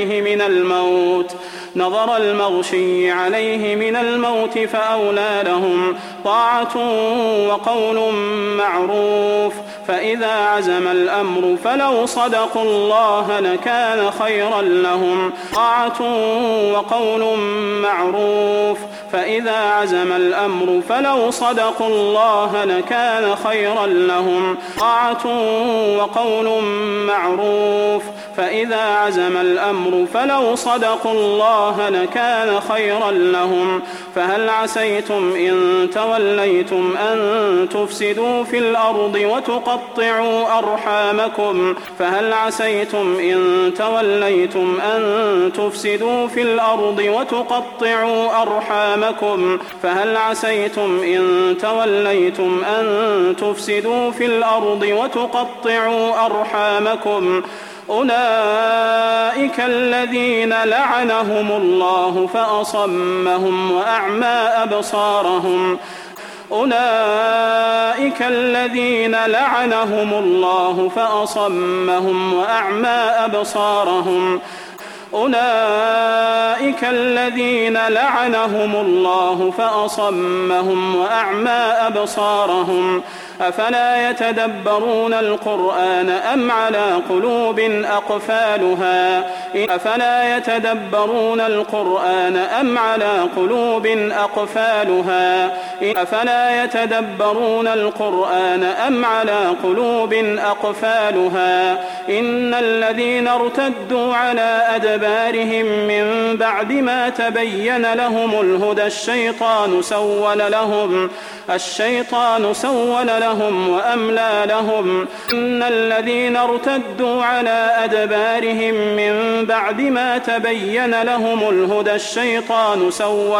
S1: عليه من الموت فأولى لهم طاعة وقول معروف فإذا عزم الأمر فلو صدقوا الله لكان خيرا لهم. طاعة وقول معروف فإذا عزم الأمر فلو صدقوا الله لكان خيرا لهم. طاعة وقول معروف فإذا عزم الأمر فلو صدقوا الله لكان خيرا لهم. فهل عسيتم إن توليتم أن تفسدوا في الأرض وتقطعوا أرحامكم فهل عسيتم إن توليتم أن تفسدوا في الأرض وتقطعوا أرحامكم فهل عسيتم إن توليتم أن تفسدوا في الأرض وتقطعوا أرحامكم أولئك الذين لعنهم الله فأصمهم وأعمى أبصارهم أولئك الذين لعنهم الله فأصمهم وأعمى أبصارهم أولئك الذين لعنهم الله فأصمهم وأعمى أبصارهم أفلا يتدبرون القرآن أم على قلوب أقفالها أفلا يتدبرون القرآن أم على قلوب أقفالها أفلا يتدبرون القرآن أم على قلوب أقفالها إن الذين ارتدوا على أدبارهم من بعد ما تبين لهم الهدى الشيطان سول لهم وأملى لهم إن الذين ارتدوا على أدبارهم من بعد ما تبين لهم الهدى الشيطان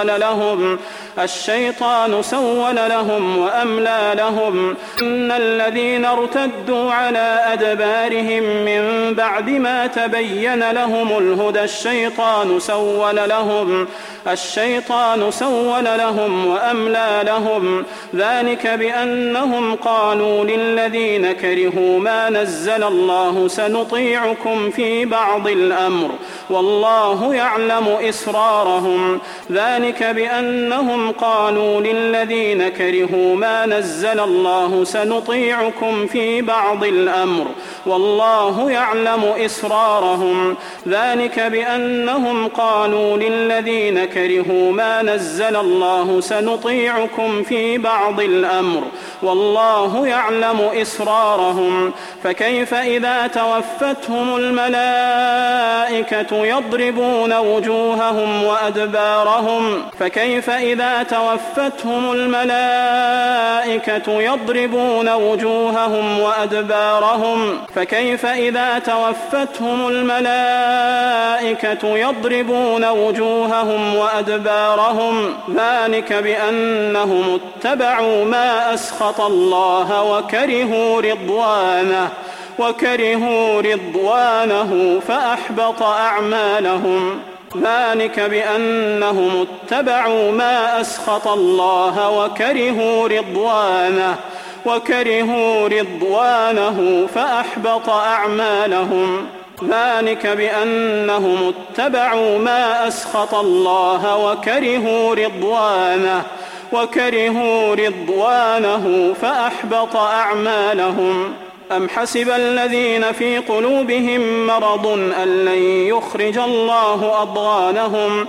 S1: سول لهم وأملى لهم إن الذين ارتدوا على أدبارهم من بعد ما تبين لهم الهدى الشيطان سول لهم وأملى لهم ذلك بأنهم قالوا للذين كرهوا ما نزل الله سنطيعكم في بعض الأمر والله يعلم إسرارهم ذلك بأنهم قالوا للذين كرهوا ما نزل الله سنطيعكم في بعض الأمر والله يعلم إسرارهم ذلك بأنهم قالوا للذين كرهوا ما نزل الله سنطيعكم في بعض الأمر والله والله يعلم إسرارهم فكيف إذا توفتهم الملائكة يضربون وجوههم وأدبارهم ذلك بأنهم اتبعوا ما أسخط الله وكرهوا رضوانه فأحبط أعمالهم ذلك بأنهم اتبعوا ما أسخط الله وكرهوا رضوانه فأحبط أعمالهم أم حسب الذين في قلوبهم مرض أن لن يخرج الله أضغانهم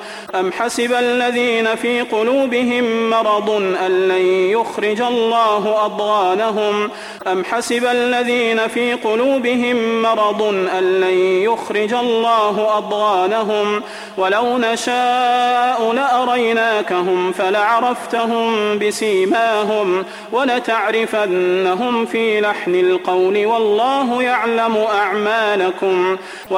S1: ولو نشاء لأريناكهم فلعرفتهم بسيماهم ولتعرفنهم في لحن القول والله يعلم أعمالكم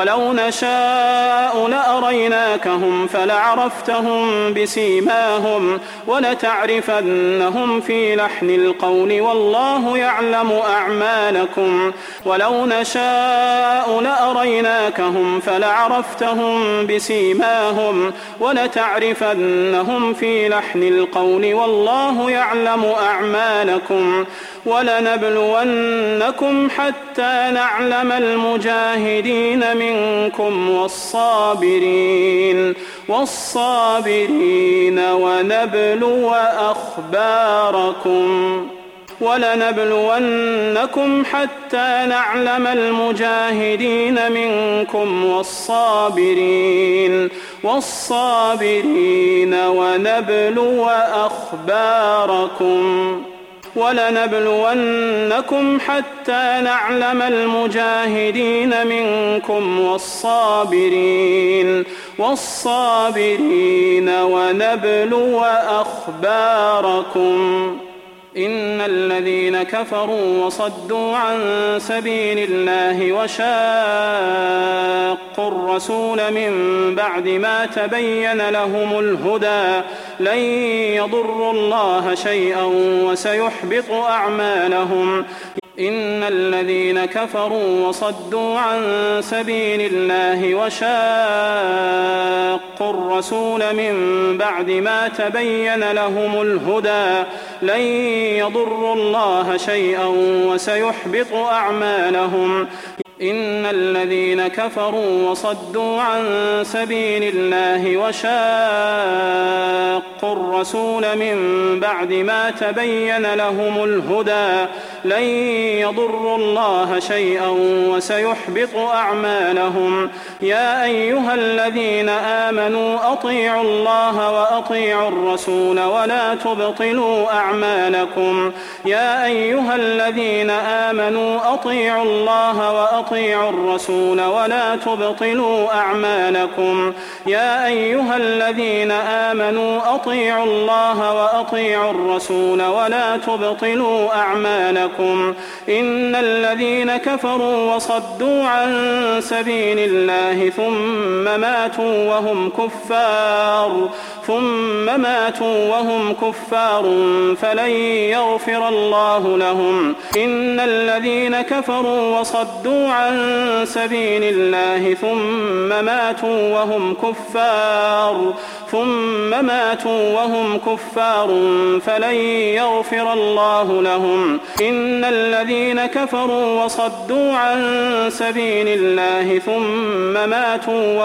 S1: ولنبلونكم حتى نعلم المجاهدين منكم والصابرين ونبلو أخباركم إن الذين كفروا وصدوا عن سبيل الله وشاقوا الرسول من بعد ما تبين لهم الهدى لن يضروا الله شيئا وسيحبط أعمالهم إن الذين كفروا وصدوا عن سبيل الله وشاقوا الرسول من بعد ما تبين لهم الهدى لن يضروا الله شيئا وسيحبط أعمالهم إن الذين كفروا وصدوا عن سبيل الله وشاقوا الرسول من بعد ما تبين لهم الهدى لن يضروا الله شيئا وسيحبط أعمالهم يا أيها الذين آمنوا أطيعوا الله وأطيعوا الرسول ولا تبطلوا أعمالكم يا أيها الذين آمنوا أطيعوا الله وأطيعوا الرسول ولا تبطلوا أعمالكم يا أيها الذين آمنوا أطيعوا الله وأطيعوا الرسول ولا تبطلوا أعمالكم إن الذين كفروا وصدوا عن سبيل الله ثم ماتوا وهم كفار فلن يغفر الله لهم إن الذين كفروا وصدوا عن سبيل الله ثم ماتوا وهم كفار فلن يغفر الله لهم إن الذين كفروا وصدوا عن سبيل الله ثم ماتوا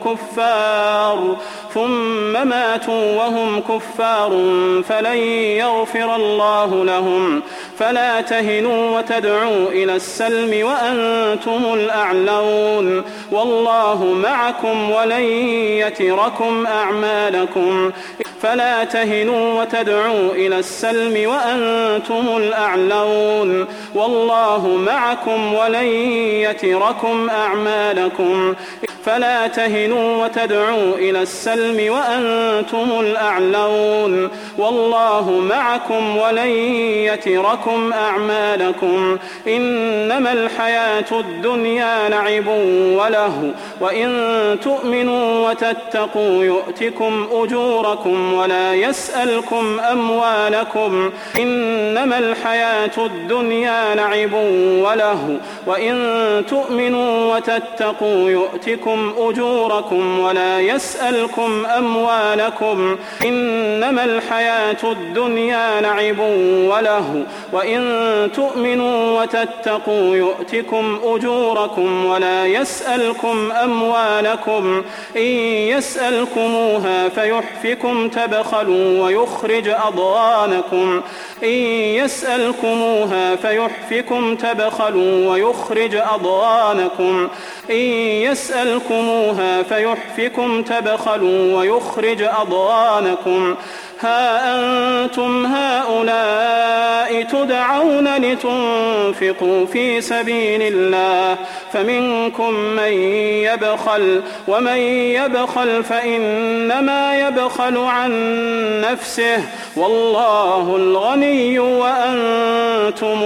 S1: وهم كفار فلن يغفر الله لهم فلا تهنوا وتدعوا إلى السلم وأنتم وأنتم الأعلون والله معكم ولن يتركم أعمالكم فلا تهنوا وتدعوا إلى السلم وأنتم الأعلون والله معكم ولن يتركم أعمالكم فلا تهنوا وتدعوا إلى السلم وأنتم الأعلون والله معكم ولن يتركم أعمالكم إنما الحياة الدنيا لعب ولهو وإن تؤمنوا وتتقوا يؤتكم أجوركم ولا يسألكم أموالكم إنما الحياة الدنيا لعب ولهو وإن تؤمنوا وتتقوا يؤتكم أجوركم ولا يسألكم أموالكم إنما الحياة الدنيا لعب ولهو وإن تؤمنوا وتتقوا يؤتكم أجوركم ولا يسألكم أموالكم إن يسألكموها فيحفكم تبخلوا ويخرج أضغانكم إن يسألكموها فيحفكم تبخلوا ويخرج أضغانكم إن يسألكموها فيحفكم تبخلوا ويخرج أضغانكم ها أنتم هؤلاء تدعون لتنفقوا في سبيل الله فمنكم من يبخل ومن يبخل فإنما يبخل عن نفسه والله الغني وأنتم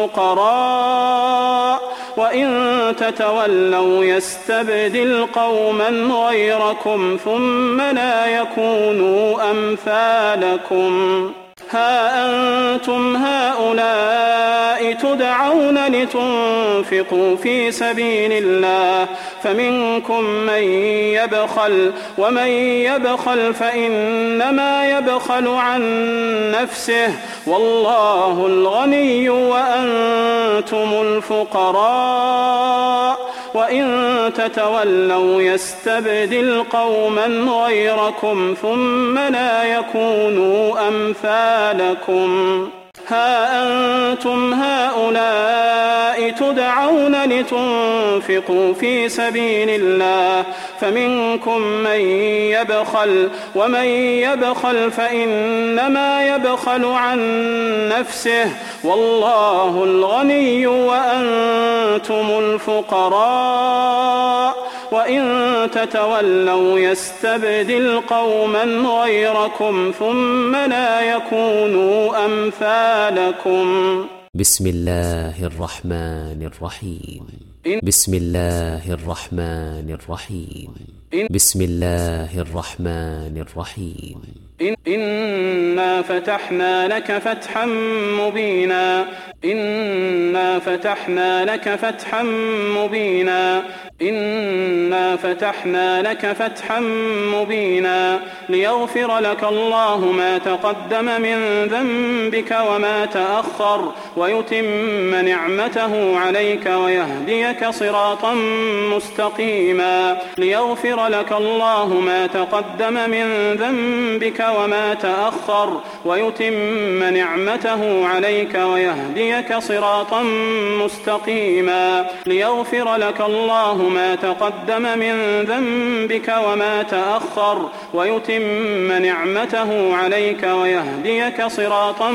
S1: الفقراء وإن تتولوا يستبدل قوما غيركم ثم لا يكونوا أمثالكم ها أنتم هؤلاء تدعون لتنفقوا في سبيل الله فمنكم من يبخل ومن يبخل فإنما يبخل عن نفسه والله الغني وأنتم الفقراء وإن تتولوا يستبدل قوما غيركم ثم لا يكونوا أمثالكم ها أنتم هؤلاء تدعون لتنفقوا في سبيل الله فمنكم من يبخل ومن يبخل فإنما يبخل عن نفسه والله الغني وأنتم الفقراء وإن تتولوا يستبدل قوما غيركم ثم لا يكونوا أمثالكم
S3: بسم الله الرحمن الرحيم بسم الله الرحمن الرحيم بسم الله الرحمن الرحيم
S1: إنا فتحنا لك فتحا مبينا إنا فتحنا لك فتحا مبينا إنا فتحنا لك فتحا مبينا ليغفر لك الله ما تقدم من ذنبك وما تأخر ويتم نعمته عليك ويهديك صراطا مستقيما ليغفر لك الله ما تقدم من ذنبك وما تأخر ويتم نعمته عليك ويهديك صراطا مستقيما ليغفر لك الله ما تقدم من ذنبك وما تأخر ويتم نعمته عليك ويهديك صراطا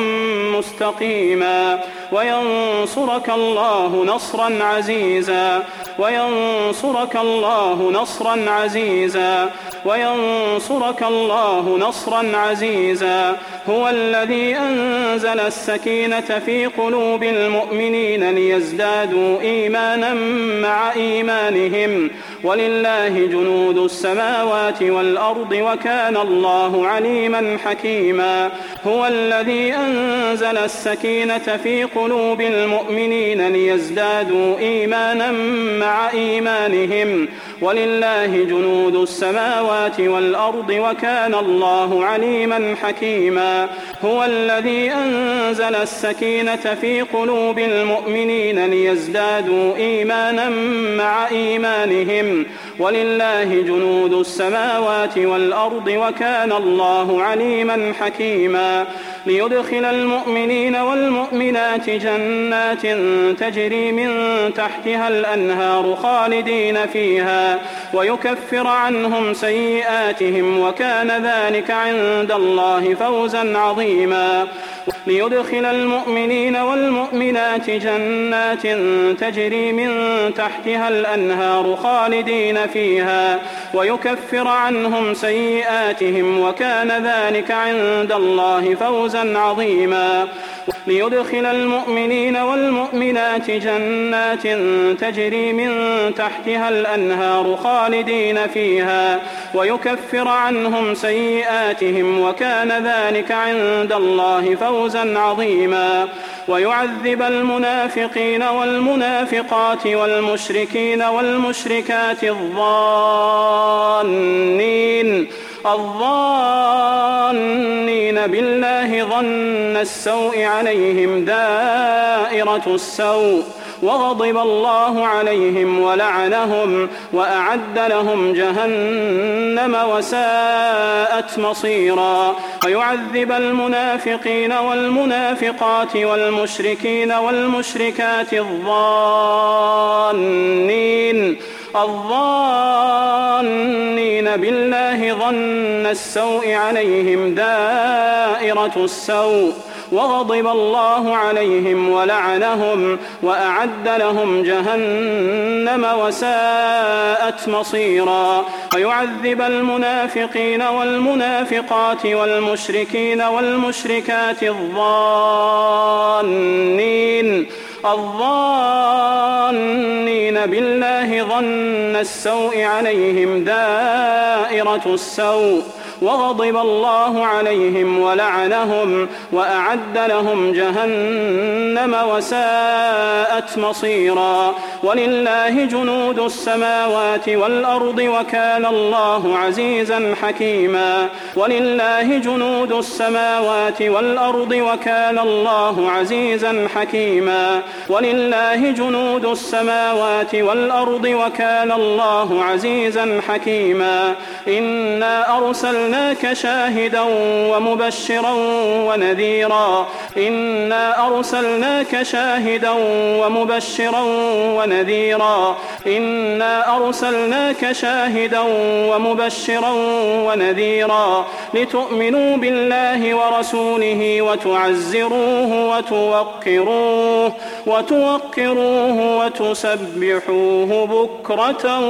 S1: مستقيما وينصرك الله نصرا عزيزا وينصرك الله نصرا عزيزا وينصرك الله نصرا عزيزا هو الذي أنزل السكينة في قلوب المؤمنين ليزدادوا إيمانا مع إيمانهم ولله جنود السماوات والأرض وكان الله عليما حكيما هو الذي أنزل السكينة في قلوب المؤمنين ليزدادوا إيمانا مع إيمانهم ولله جنود السماوات والأرض وكان الله عليما حكيما هو الذي أنزل السكينة في قلوب المؤمنين ليزدادوا إيمانا مع إيمانهم ولله جنود السماوات والأرض وكان الله عليما حكيما ليدخل المؤمنين والمؤمنات جنات تجري من تحتها الأنهار خالدين فيها ويكفر عنهم سيئاتهم وكان ذلك عند الله فوزا عظيما ليدخل المؤمنين والمؤمنات جنات تجري من تحتها الأنهار خالدين فيها ويكفر عنهم سيئاتهم وكان ذلك عند الله فوزا عظيما ليدخل المؤمنين والمؤمنات جنات تجري من تحتها الأنهار خالدين فيها ويكفر عنهم سيئاتهم وكان ذلك عند الله فوزا عظيما ويعذب المنافقين والمنافقات والمشركين والمشركات الظانين بالله ظن السوء عليهم دائرة السوء وغضب الله عليهم ولعنهم وأعد لهم جهنم وساءت مصيرا ويعذب المنافقين والمنافقات والمشركين والمشركات الظانين بالله ظن السوء عليهم دائرة السوء وغضب الله عليهم ولعنهم وأعد لهم جهنم وساءت مصيرا ويعذب المنافقين والمنافقات والمشركين والمشركات الظانين بالله ظن السوء عليهم دائرة السوء وغضب الله عليهم ولعنهم وأعد لهم جهنم وساءت مصيرا ولله جنود السماوات والأرض وكان الله عزيزا حكيما ولله جنود السماوات والأرض وكان الله عزيزا حكيما ولله جنود السماوات والأرض وكان الله عزيزا حكيما إنا أرسلناك شاهدا ومبشرا ونذيرا إنا أرسلناك شاهدا ومبشرا ونذيرا إنا أرسلناك شاهدا ومبشرا ونذيرا لتؤمنوا بالله ورسوله وتعزروه وتوقروه وتسبحوه بكرة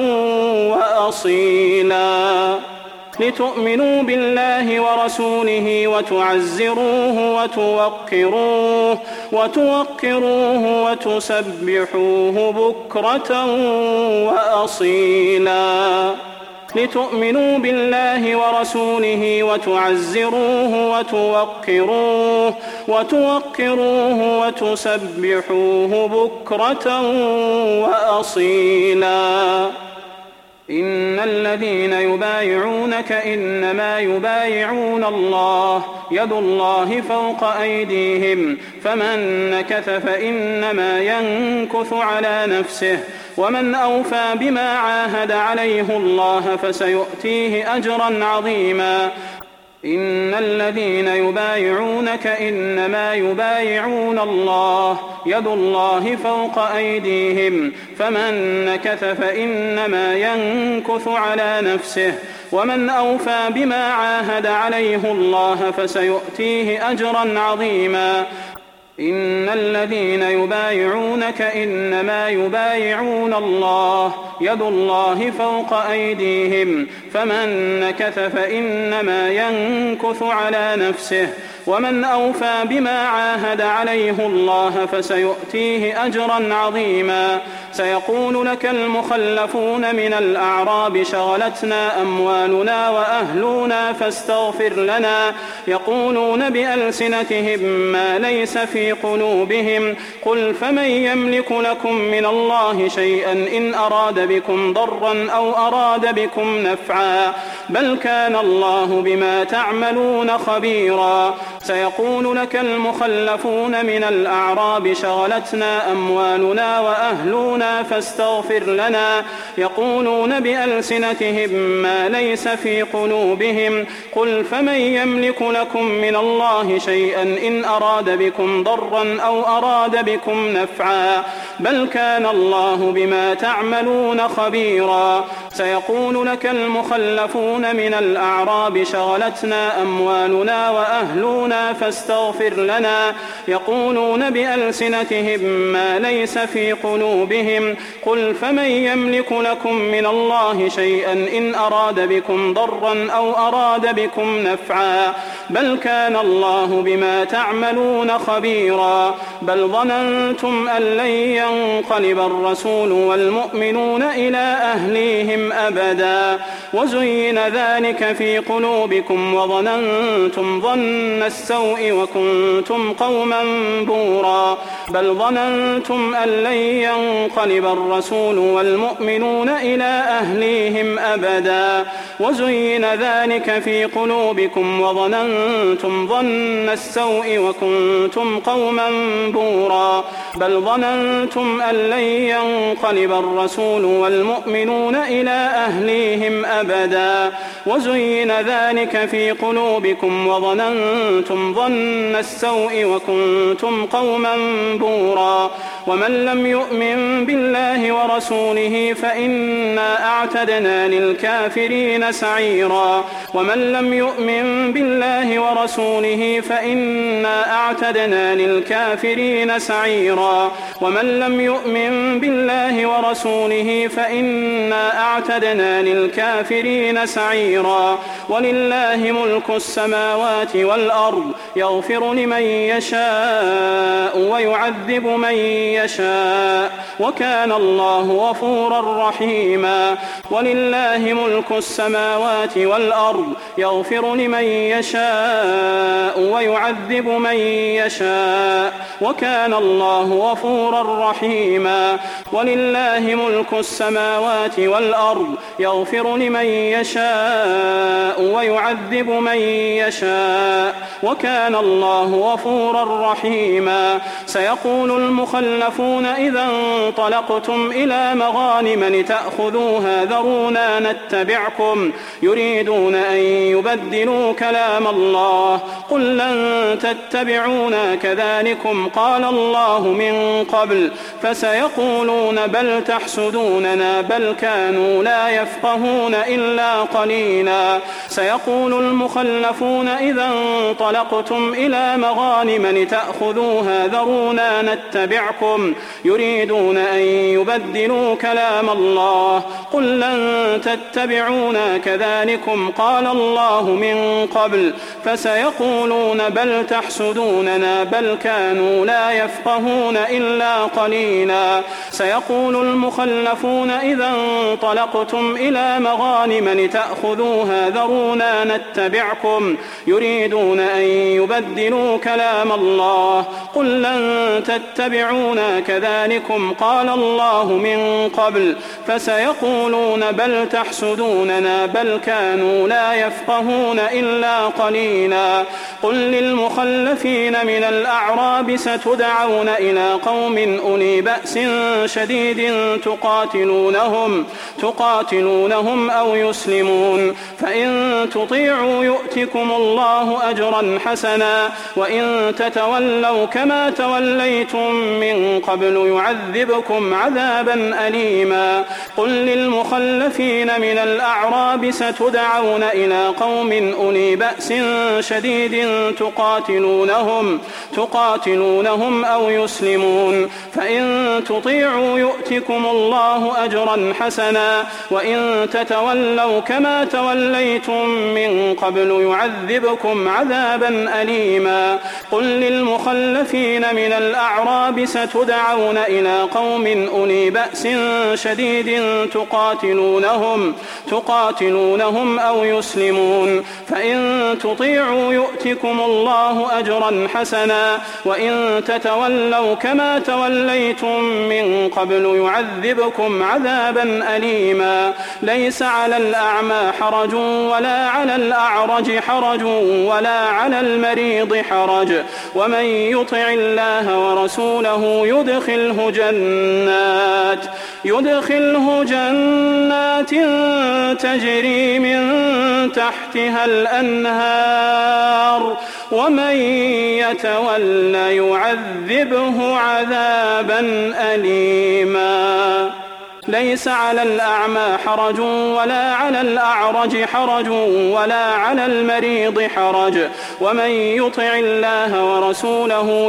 S1: وأصيلا لتؤمنوا بالله ورسوله وتعزروه وتوقروه وتسبحوه بكرة وأصيلا لتؤمنوا بالله ورسوله وتعزروه وتوقروه وتسبحوه بكرة وأصيلا إن الذين يبايعونك إنما يبايعون الله يد الله فوق أيديهم فمن نكث فإنما ينكث على نفسه ومن أوفى بما عاهد عليه الله فسيؤتيه أجرا عظيما إن الذين يبايعونك إنما يبايعون الله يد الله فوق أيديهم فمن نكث فإنما ينكث على نفسه ومن أوفى بما عاهد عليه الله فسيؤتيه أجرا عظيما إن الذين يبايعونك إنما يبايعون الله يد الله فوق أيديهم فمن نكث فإنما ينكث على نفسه ومن أوفى بما عاهد عليه الله فسيؤتيه أجرا عظيما سيقول لك المخلفون من الأعراب شغلتنا أموالنا وأهلنا فاستغفر لنا يقولون بألسنتهم ما ليس في قلوبهم قل فمن يملك لكم من الله شيئا إن أراد بكم ضرا أو أراد بكم نفعا بل كان الله بما تعملون خبيرا سيقول لك المخلفون من الأعراب شغلتنا أموالنا وأهلنا فاستغفر لنا يقولون بألسنتهم ما ليس في قلوبهم قل فمن يملك لكم من الله شيئا إن أراد بكم ضرا أو أراد بكم نفعا بل كان الله بما تعملون خبيرا سيقول لك المخلفون من الأعراب شغلتنا أموالنا وأهلنا فاستغفر لنا يقولون بألسنتهم ما ليس في قلوبهم قل فمن يملك لكم من الله شيئا إن أراد بكم ضرا أو أراد بكم نفعا بل كان الله بما تعملون خبيرا بل ظننتم أن لن ينقلب الرسول والمؤمنون إلى أهليهم أبدا وزين ذلك في قلوبكم وظننتم ظن السوء وكنتم قوما بورا بل ظننتم أن لن ينقلب الرسول والمؤمنون إلى أهليهم أبدا وزين ذلك في قلوبكم وظننتم ظن السوء وكنتم قوما بورا بل ظننتم أن لن ينقلب الرسول والمؤمنون إلى أهليهم أبدا وزين ذلك في قلوبكم وظننتم ظن السوء وكنتم قوما بورا ومن لم يؤمن بالله ورسوله فإنا أعتدنا للكافرين سعيرا ومن لم يؤمن بالله ورسوله فإنا أعتدنا للكافرين سعيرا ومن لم يؤمن بالله ورسوله فإنا أعتدنا للكافرين سعيرا ولله ملك السماوات والأرض يغفر لمن يشاء ويعذب من يشاء وكان الله غفورا رحيما ولله ملك السماوات والأرض يغفر لمن يشاء ويعذب من يشاء وكان الله غفورا رحيما ولله ملك السماوات والأرض يغفر لمن يشاء ويعذب من يشاء وكان الله غفورا رحيما سيقول المخلفون إذا انطلقتم إلى مغانم لتأخذوها ذرونا نتبعكم يريدون أن يبدلوا كلام الله قل لن تتبعونا كذلكم قال الله من قبل فسيقولون بل تحسدوننا بل كانوا لا يفقهون إلا قليلا سيقول المخلفون إذا انطلقتم إلى مغانم لتأخذوها ذرونا نتبعكم يريدون أن يبدلوا كلام الله قل لن تتبعونا كذلكم قال الله من قبل فسيقولون بل تحسدوننا بل كانوا لا يفقهون إلا قليلا سيقول المخلفون إذا انطلقتم إلى مغانم لتأخذوها ذرونا نتبعكم يريدون أن يبدلوا كلام الله قل لن تتبعونا كذلكم قال الله من قبل فسيقولون بل تحسدوننا بل كانوا لا يفقهون إلا قليلا قل للمخلفين من الأعراب ستدعون إلى قوم أولي بأس شديد تقاتلونهم أو يسلمون فإن تطيعوا يؤتكم الله أجرا حسنا وإن تتولوا كما توليتم من قبل يعذبكم عذابا أليما قل للمخلفين من الأعراب ستدعون إلى قوم أولي بأس شديد تقاتلونهم أو يسلمون فإن تطيعوا يؤتكم الله أجرا حسنا وإن تتولوا كما توليتم من قبل يعذبكم عذابا أليما قل للمخلفين من الأعراب ستدعون إلى قوم أولي بأس شديد تقاتلونهم أو يسلمون فإن تطيعوا يؤتكم الله أجرا حسنا وإن تتولوا كما توليتم من قبل يعذبكم عذابا أليما أليما ليس على الأعمى حرج ولا على الأعرج حرج ولا على المريض حرج ومن يطع الله ورسوله يدخله جنات تجري من تحتها الأنهار ومن يتول يعذبه عذابا أليما ليس على الأعمى حرج ولا على الأعرج حرج ولا على المريض حرج ومن يطع الله ورسوله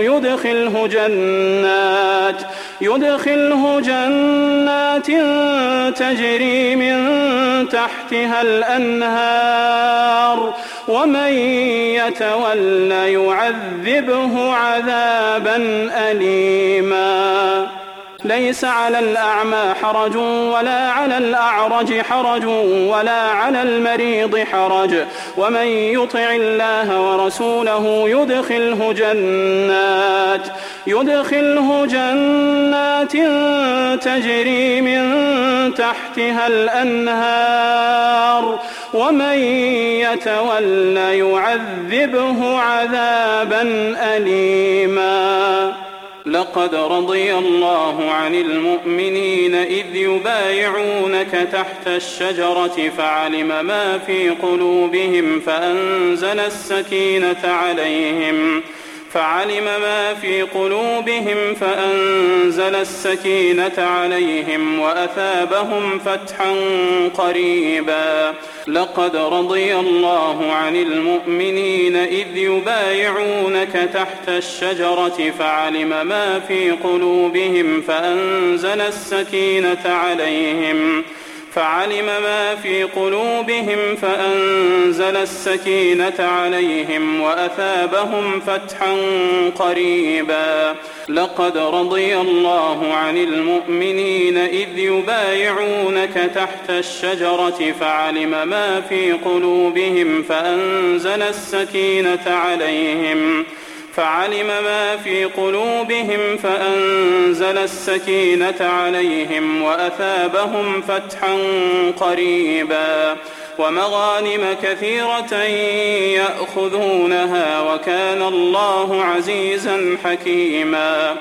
S1: يدخله جنات تجري من تحتها الأنهار ومن يتول يعذبه عذابا أليما ليس على الأعمى حرج ولا على الأعرج حرج ولا على المريض حرج ومن يطع الله ورسوله يدخله جنات تجري من تحتها الأنهار ومن يتول يعذبه عذابا أليما لقد رضي الله عن المؤمنين إذ يبايعونك تحت الشجرة فعلم ما في قلوبهم فأنزل السكينة عليهم وأثابهم فتحا قريبا لقد رضي الله عن المؤمنين إذ يبايعونك تحت الشجرة فعلم ما في قلوبهم فأنزل السكينة عليهم وأثابهم فتحا قريبا لقد رضي الله عن المؤمنين إذ يبايعونك تحت الشجرة فعلم ما في قلوبهم فأنزل السكينة عليهم وأثابهم فتحا قريبا ومغانم كثيرة يأخذونها وكان الله عزيزا حكيما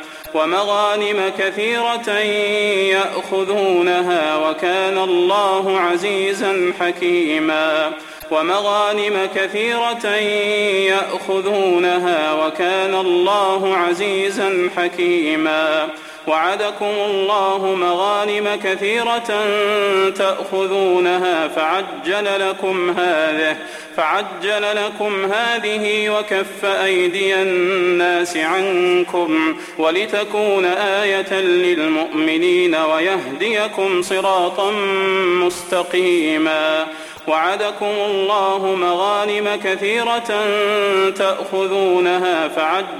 S1: وعدكم الله مغانم كثيرة تأخذونها فعجل لكم هذه وكف أيدي الناس عنكم ولتكون آية للمؤمنين ويهديكم صراطا مستقيما وعدكم الله مغانم كثيرة تأخذونها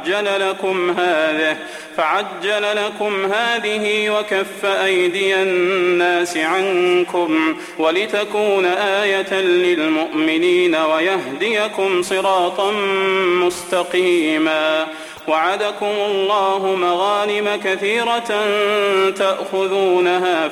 S1: فعجل لكم هذه وكف أيدي الناس عنكم ولتكون آية للمؤمنين ويهديكم صراطا مستقيما وعدكم الله مغانم كثيرة تأخذونها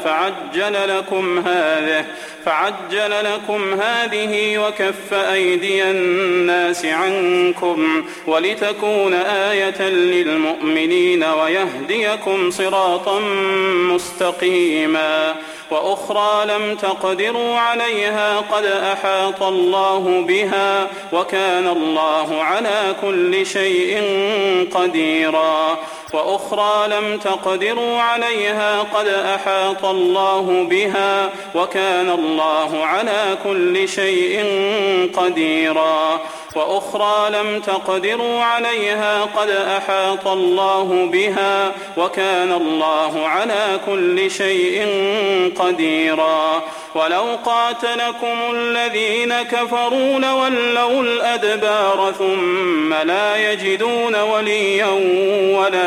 S1: فعجل لكم هذه وكف أيدي الناس عنكم ولتكون آية للمؤمنين ويهديكم صراطا مستقيما وأخرى لم تقدروا عليها قد أحاط الله بها وكان الله على كل شيء قديرا وأخرى لم تقدروا عليها قد أحاط الله بها وكان الله على كل شيء قديرا وأخرى لم تقدروا عليها قد أحاط الله بها وكان الله على كل شيء قديرا ولو قاتلكم الذين كفروا لولوا الأدبار ثم لا يجدون وليا ولا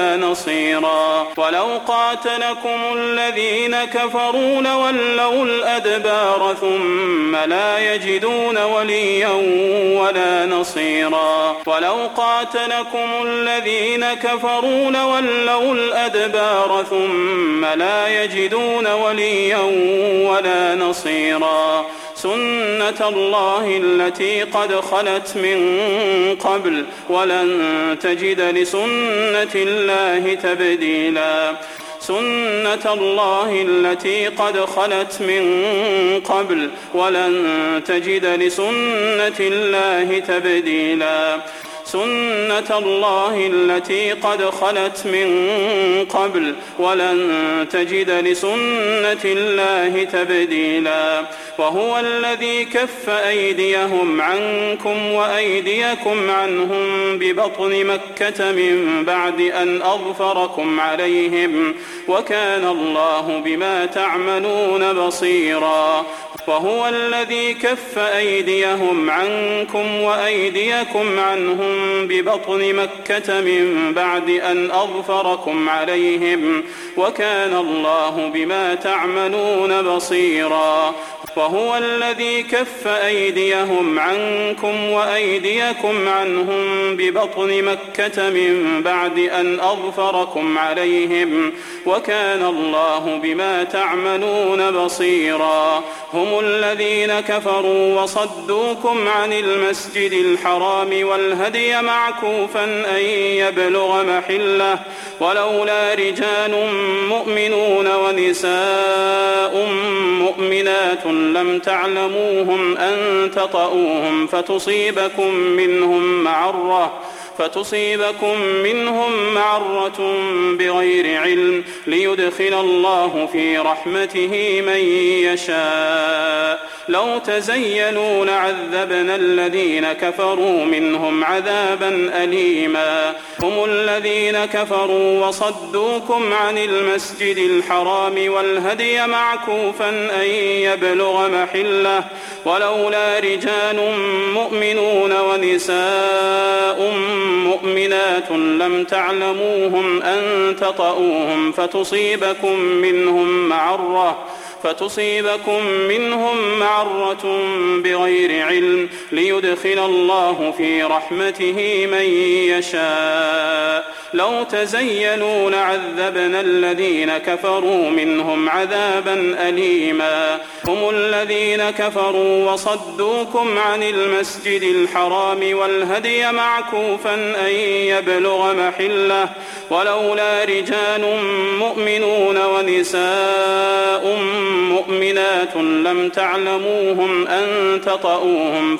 S1: ولا نصيرا ولو قاتلكم الذين كفروا لولوا الأدبار ثم لا يجدون وليا ولا نصيرا ولو قاتلكم الذين كفروا لولوا الأدبار ثم لا يجدون وليا ولا نصيرا سنة الله التي قد خلت من قبل ولن تجد لسنة الله تبديلا سنة الله التي قد خلت من قبل ولن تجد لسنة الله تبديلا سنة الله التي قد خلت من قبل ولن تجد لسنة الله تبديلا وهو الذي كف أيديهم عنكم وأيديكم عنهم ببطن مكة من بعد أن أظفركم عليهم وكان الله بما تعملون بصيرا وهو الذي كف أيديهم عنكم وأيديكم عنهم ببطن مكة من بعد أن أظفركم عليهم وكان الله بما تعملون بصيرا وهو الذي كف أيديهم عنكم وأيديكم عنهم ببطن مكة من بعد أن أظفركم عليهم وكان الله بما تعملون بصيرا هم الذين كفروا وصدوكم عن المسجد الحرام والهدي معكوفا أن يبلغ محله ولولا رجال مؤمنون ونساء مؤمنات لم تعلموهم أن تطؤوهم فتصيبكم منهم معرة بغير علم ليدخل الله في رحمته من يشاء لو تزينوا لعذبنا الذين كفروا منهم عذابا أليما هم الذين كفروا وصدوكم عن المسجد الحرام والهدي معكوفا أن يبلغ محله ولولا رجال مؤمنون ونساء مؤمنات لم تعلموهم أن تطؤوهم فتصيبكم منهم معرة بغير علم ليدخل الله في رحمته من يشاء لو تزينوا لعذبنا الذين كفروا منهم عذابا أليما هم الذين كفروا وصدوكم عن المسجد الحرام والهدي معكوفا أن يبلغ محله ولولا رجال مؤمنون ونساء مؤمنات لم تعلموهم أن تطؤوهم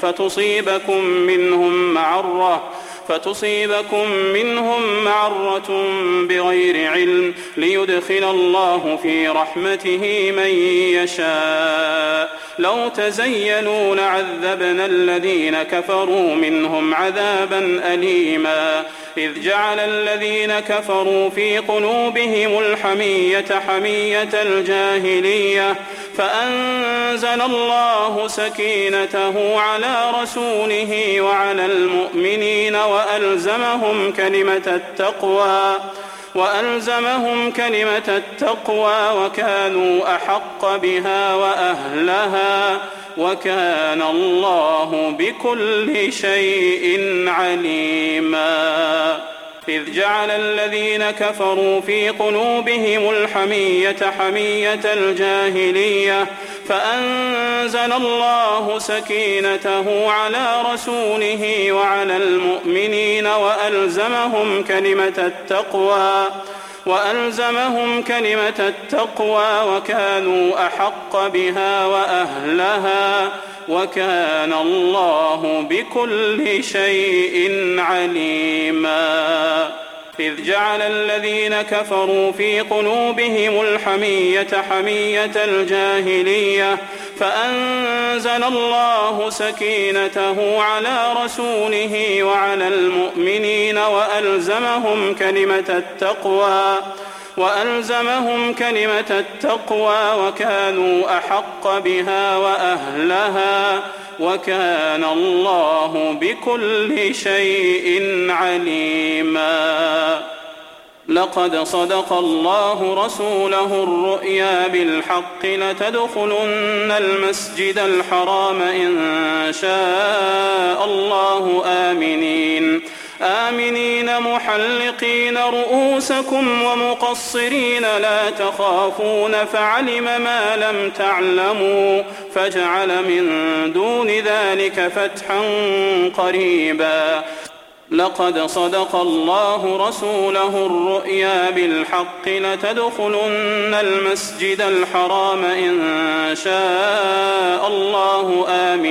S1: فتصيبكم منهم معرة بغير علم ليدخل الله في رحمته من يشاء لو تزينوا لعذبنا الذين كفروا منهم عذابا أليما إذ جعل الذين كفروا في قلوبهم الحمية حمية الجاهلية فأنزل الله سكينته على رسوله وعلى المؤمنين وألزمهم كلمة التقوى وكانوا أحق بها وأهلها وكان الله بكل شيء عليما إذ جعل الذين كفروا في قلوبهم الحمية حمية الجاهلية فأنزل الله سكينته على رسوله وعلى المؤمنين وألزمهم كلمة التقوى وكانوا أحق بها وأهلها وكان الله بكل شيء عليما إذ جعل الذين كفروا في قلوبهم الحمية حمية الجاهلية فأنزل الله سكينته على رسوله وعلى المؤمنين وألزمهم كلمة التقوى وكانوا أحق بها وأهلها وكان الله بكل شيء عليما لقد صدق الله رسوله الرؤيا بالحق لتدخلن المسجد الحرام إن شاء الله آمنين محلقين رؤوسكم ومقصرين لا تخافون فعلم ما لم تعلموا فجعل من دون ذلك فتحا قريبا. لقد صدق الله رسوله الرؤيا بالحق لتدخلن المسجد الحرام إن شاء الله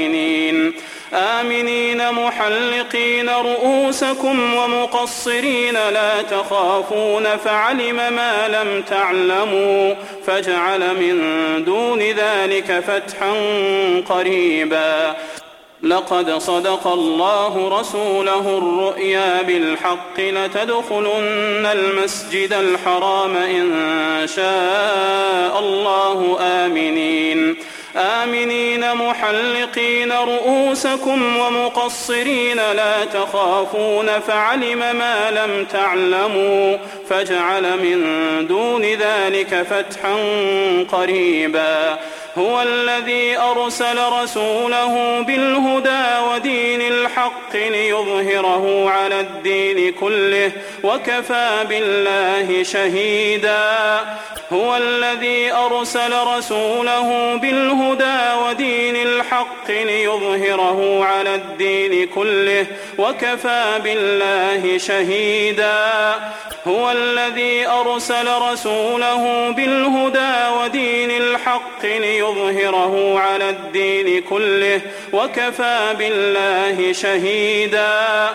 S1: آمنين محلقين رؤوسكم ومقصرين لا تخافون فعلم ما لم تعلموا فجعل من دون ذلك فتحا قريبا. لقد صدق الله رسوله الرؤيا بالحق لتدخلن المسجد الحرام إن شاء الله آمنين محلقين رؤوسكم ومقصرين لا تخافون فعلم ما لم تعلموا فجعل من دون ذلك فتحا قريبا. هو الذي أرسل رسوله بالهدى ودين الحق ليظهره على الدين كله وكفى بالله شهيدا. هو الذي أرسل رسوله بالهدى ودين الحق ليظهره على الدين كله وكفى بالله شهيدا. هو الذي أرسل رسوله بالهدى ودين الحق ليظهره على الدين كله وكفى بالله شهيدا.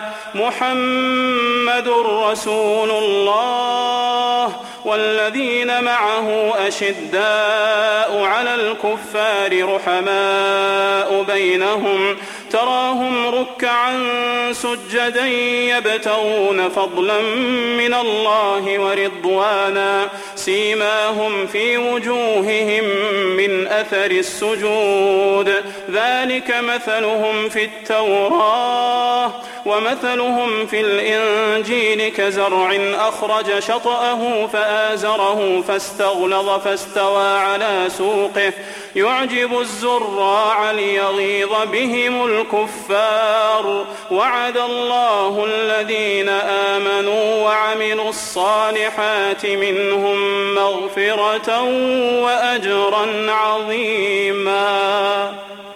S1: محمد رسول الله والذين معه أشداء على الكفار رحماء بينهم تراهم ركعا سجدا يبتغون فضلا من الله ورضوانا سيماهم في وجوههم من أثر السجود ذلك مثلهم في التوراة ومثلهم في الإنجيل كزرع أخرج شطأه فآزره فاستغلظ فاستوى على سوقه يعجب الزراع ليغيظ بهم الكفار. وعد الله الذين آمنوا وعملوا الصالحات منهم مغفرة وأجرا عظيما.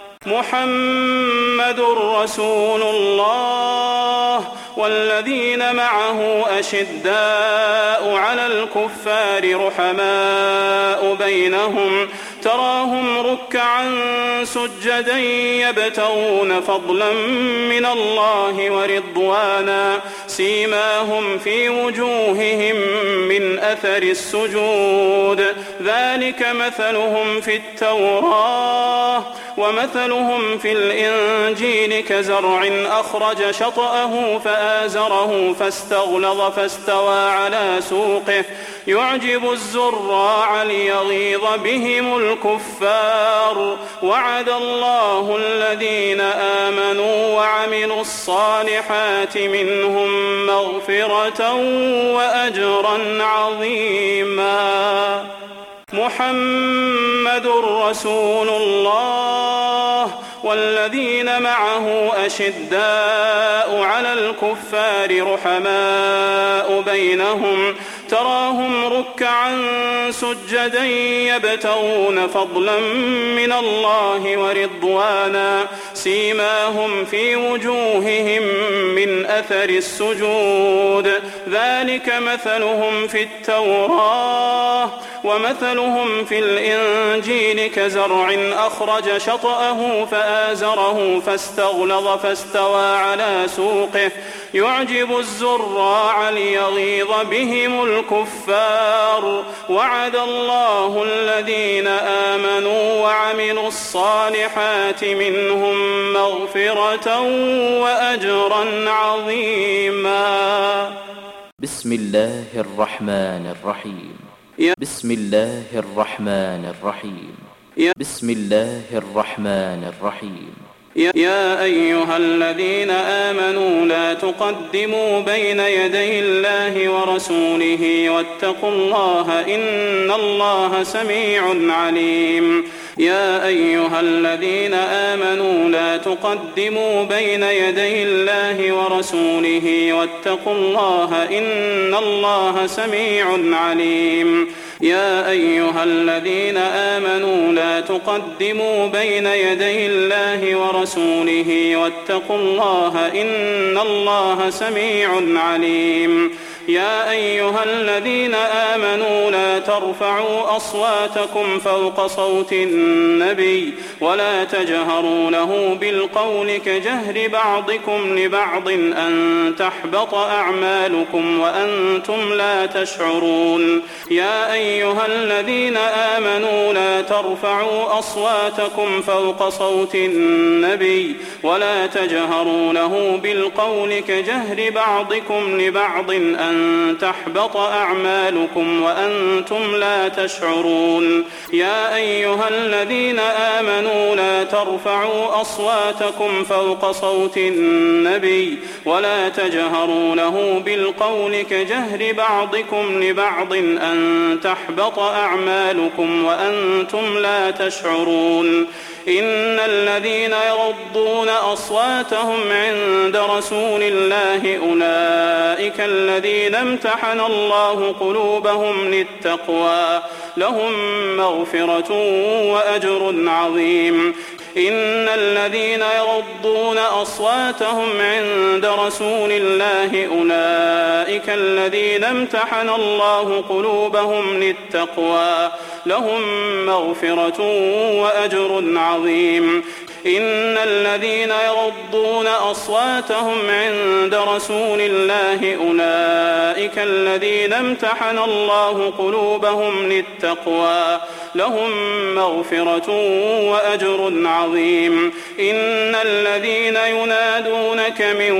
S1: محمد رسول الله والذين معه أشداء على الكفار رحماء بينهم تراهم ركعا سجدا يبتغون فضلا من الله ورضوانا سيماهم في وجوههم من أثر السجود ذلك مثلهم في التوراة ومثلهم في الإنجيل كزرع أخرج شطأه فآزره فاستغلظ فاستوى على سوقه يعجب الزراع ليغيظ بهم الكفار. وعد الله الذين آمنوا وعملوا الصالحات منهم مغفرة وأجرا عظيما. محمد رسول الله والذين معه أشداء على الكفار رحماء بينهم تراهم ركعا سجدا يبتغون فضلا من الله ورضوانا سيماهم في وجوههم من أثر السجود ذلك مثلهم في التوراة ومثلهم في الإنجيل كزرع أخرج شطأه فآزره فاستغلظ فاستوى على سوقه يعجب الزراع ليغيظ بهم الكفار. وعد الله الذين آمنوا وعملوا الصالحات منهم مغفرة وأجرا عظيما.
S2: بسم الله الرحمن الرحيم. بسم الله الرحمن الرحيم. بسم الله الرحمن الرحيم.
S1: يا أيها الذين آمنوا لا تقدموا بين يدي الله ورسوله واتقوا الله إن الله سميع عليم. يا أيها الذين آمنوا لا تقدموا بين يدي الله ورسوله واتقوا الله إن الله سميع عليم. يا أيها الذين آمنوا لا تقدموا بين يدي الله ورسوله واتقوا الله إن الله سميع عليم. يا أيها الذين آمنوا لا ترفعوا أصواتكم فوق صوت النبي ولا تجهروا له بالقول كجهر بعضكم لبعض أن تحبط أعمالكم وأنتم لا تشعرون. يا أيها الذين آمنوا لا ترفعوا أصواتكم فوق صوت النبي ولا تجهروا له بالقول كجهر بعضكم لبعض أن تحبط أعمالكم وأنتم لا تشعرون. يا أيها الذين آمنوا لا ترفعوا أصواتكم فوق صوت النبي ولا تجهروا له بالقول كجهر بعضكم لبعض أن تحبط أعمالكم وأنتم لا تشعرون. إن الذين يغضون أصواتهم عند رسول الله أولئك الذين امتحن الله قلوبهم للتقوى لهم مغفرة وأجر عظيم. إن الذين يغضون أصواتهم عند رسول الله أولئك الذين امتحن الله قلوبهم للتقوى لهم مغفرة وأجر عظيم. إن الذين يغضون أصواتهم عند رسول الله أولئك الذين امتحن الله قلوبهم للتقوى لهم مغفرة وأجر عظيم. إن الذين ينادونك من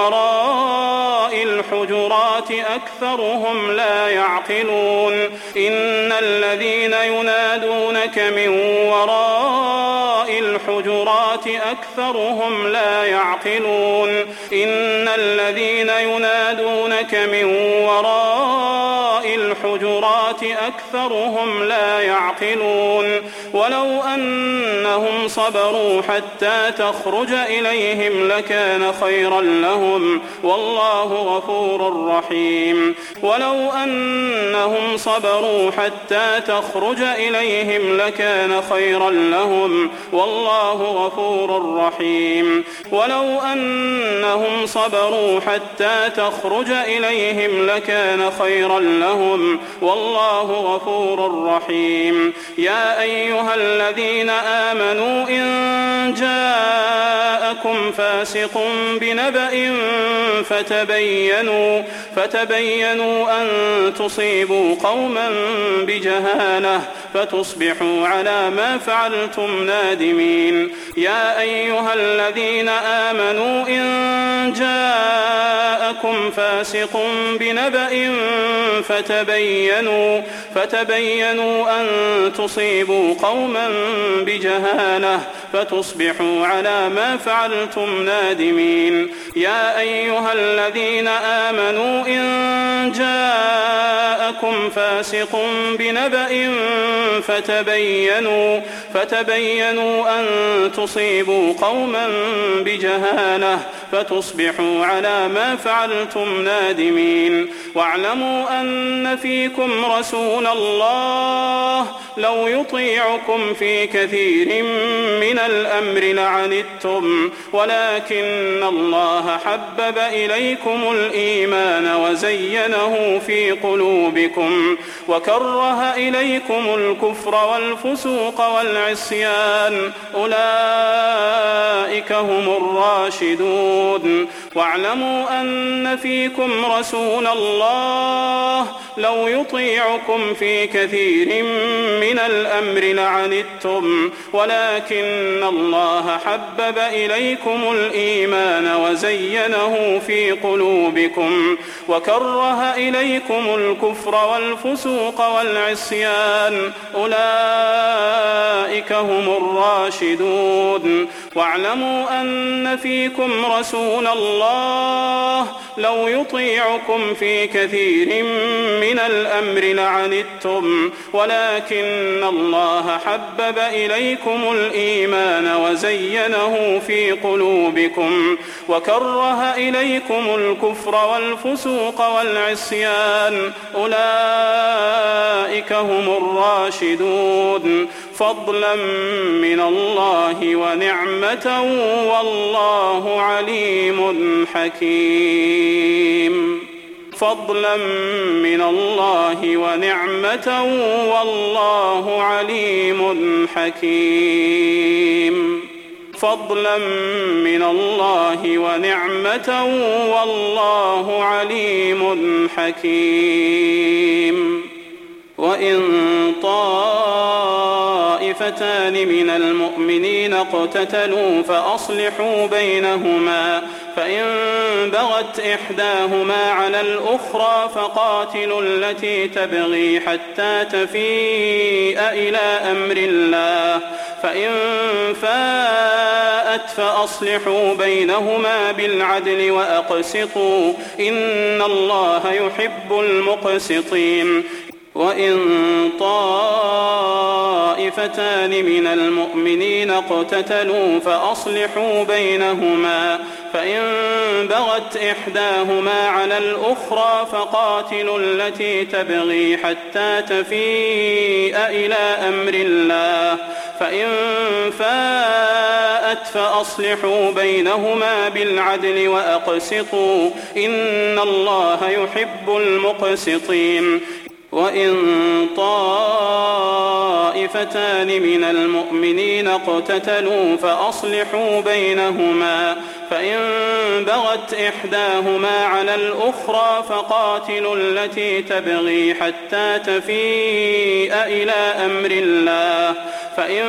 S1: وراء الحجرات أكثرهم لا يعقلون. إن الذين ينادونك من وراء الحجرات أكثرهم لا يعقلون. إن الذين ينادونك من وراء الحجرات أكثرهم لا يعقلون. ولو أنهم صبروا حتى تخرج إليهم لكان خيرا لهم والله غفور رحيم. ولو أنهم صبروا حتى تخرج إليهم لكان خيرا لهم والله غفور رحيم. ولو أنهم صبروا حتى تخرج إليهم لكان خيرا لهم والله غفور رحيم. يا أيها الذين آمنوا إن جاءكم فاسق بنبأ فتبينوا أن تصيبوا قوما بجهالة فتصبحوا على ما فعلتم نادمين. يا أيها الذين آمنوا إن جاءكم فاسق بنبأ فتبينوا أن تصيبوا قوما بجهالة فتصبحوا على ما فعلتم نادمين. يا أيها الذين آمنوا إن جاءكم فاسق بنبأ فتبينوا أن تصيبوا قوما بجهالة فتصبحوا على ما فعلتم نادمين. واعلموا أن فيكم رسول الله لو يطيعكم في كثير من الأمر لعنتم ولكن الله حبب إليكم الإيمان وزينه في قلوبكم وكره إليكم الكفر والفسوق والعصيان أولئك هم الراشدون. واعلموا أن فيكم رسول الله لو يطيعكم في كثير من الأمر لعنتم ولكن الله حبب إليكم الإيمان وزينه في قلوبكم وكره إليكم الكفر والفسوق والعصيان أولئك هم الراشدون. واعلموا أن فيكم رسول الله لو يطيعكم في كثير من الأمر لعنتم ولكن الله حبب إليكم الإيمان وزينه في قلوبكم وكره إليكم الكفر والفسوق والعصيان أولئك هم الراشدون فضلا من الله ونعمة والله عليم حكيم فضلا من الله ونعمة والله عليم حكيم فضلا من الله ونعمة والله عليم حكيم وإن طائفتان من المؤمنين اقتتلوا فأصلحوا بينهما فإن بغت إحداهما على الأخرى فقاتلوا التي تبغي حتى تفيء إلى أمر الله فإن فاءت فأصلحوا بينهما بالعدل وأقسطوا إن الله يحب المقسطين وإن طائفتان من المؤمنين اقتتلوا فأصلحوا بينهما فإن بغت إحداهما على الأخرى فقاتلوا التي تبغي حتى تفيء إلى أمر الله فإن فاءت فأصلحوا بينهما بالعدل وأقسطوا إن الله يحب المقسطين وإن طائفتان من المؤمنين اقتتلوا فأصلحوا بينهما فإن بغت إحداهما على الأخرى فقاتلوا التي تبغي حتى تفيء إلى أمر الله فإن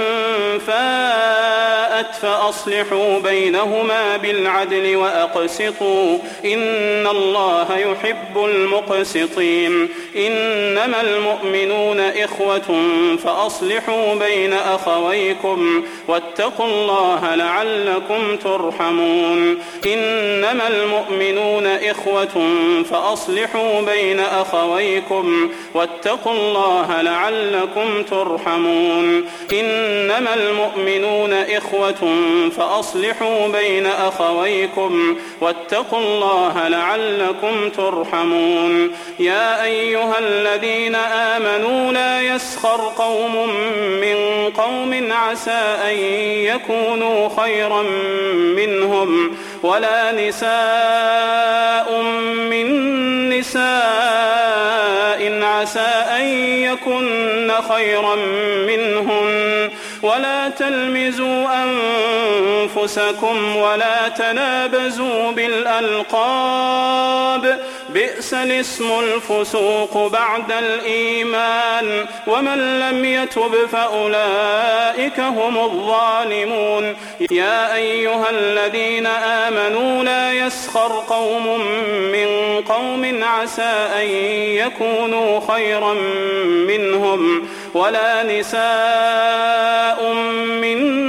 S1: فاءت فأصلحوا بينهما بالعدل وأقسطوا إن الله يحب المقسطين إنما المؤمنون إخوة فأصلحوا بين أخويكم واتقوا الله لعلكم ترحمون إنما المؤمنون إخوة فأصلحوا بين أخويكم واتقوا الله لعلكم ترحمون إنما المؤمنون إخوة فأصلحوا بين أخويكم واتقوا الله لعلكم ترحمون يا أيها الذين آمنوا لا يسخر قوم من قوم عسى أن يكونوا خيرا منهم ولا نساء من نساء عسى أن يكن خيرا منهن ولا تلمزوا أنفسكم ولا تنابزوا بالألقاب بئس الاسم الفسوق بعد الإيمان ومن لم يتب فأولئك هم الظالمون يا أيها الذين آمنوا لا يسخر قوم من قوم عسى أن يكونوا خيرا منهم ولا نساء من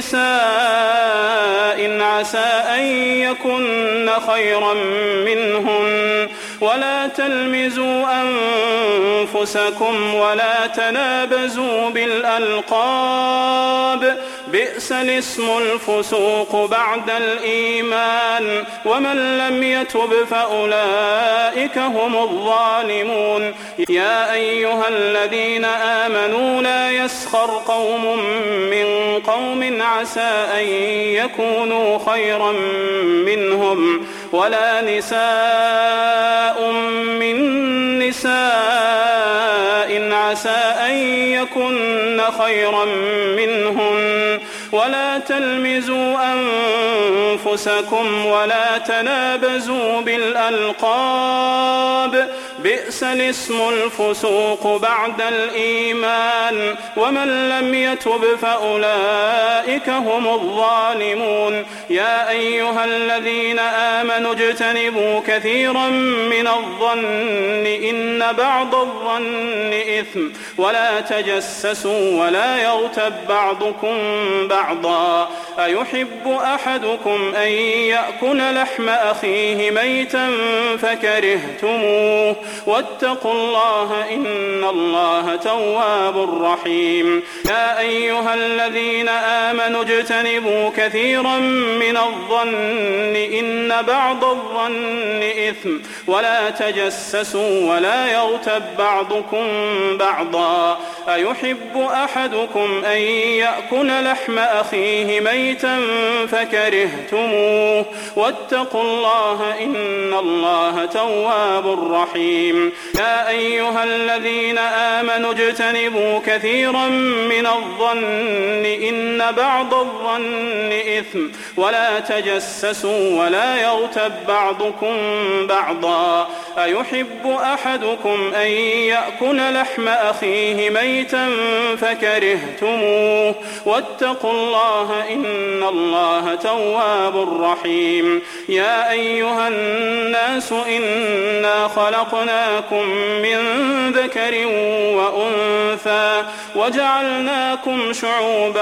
S1: نساء عسى أن يكن خيرا منهن ولا تلمزوا أنفسكم ولا تنابزوا بالألقاب بئس الاسم الفسوق بعد الإيمان ومن لم يتب فأولئك هم الظالمون يا أيها الذين آمنوا لا يسخر قوم من قوم عسى أن يكونوا خيرا منهم ولا نساء من نساء عسى أن يكن خيرا منهن ولا تلمزوا أنفسكم ولا تنابزوا بالألقاب بئس الاسم الفسوق بعد الإيمان ومن لم يتب فأولئك هم الظالمون يا أيها الذين آمنوا اجتنبوا كثيرا من الظن إن بعض الظن إثم ولا تجسسوا ولا يغتب بعضكم بعضا أيحب أحدكم أن يأكل لحم أخيه ميتا فكرهتموه واتقوا الله إن الله تواب رحيم يا أيها الذين آمنوا اجتنبوا كثيرا من الظن إن بعض الظن إثم ولا تجسسوا ولا يغتب بعضكم بعضا أيحب أحدكم أن يأكل لحم أخيه ميتا فكرهتموه واتقوا الله إن الله تواب رحيم يا أيها الذين آمنوا اجتنبوا كثيرا من الظن إن بعض الظن إثم ولا تجسسوا ولا يغتب بعضكم بعضا أيحب أحدكم أن يأكل لحم أخيه ميتا فكرهتموه واتقوا الله إن الله تواب رحيم يا أيها الناس إنا خلقناكم من ذكر وأنثى وجعلناكم شعوبا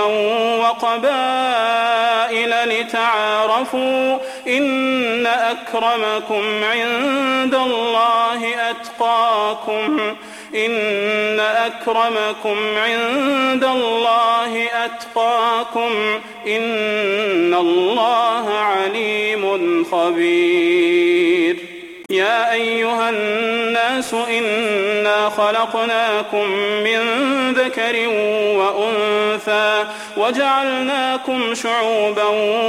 S1: وقبائل لتعارفوا إن أكرمكم عند الله أتقاكم إن أكرمكم عند الله أتقاكم إن الله عليم خبير يا أيها الناس إنا خلقناكم من ذكر وأنثى وجعلناكم شعوبا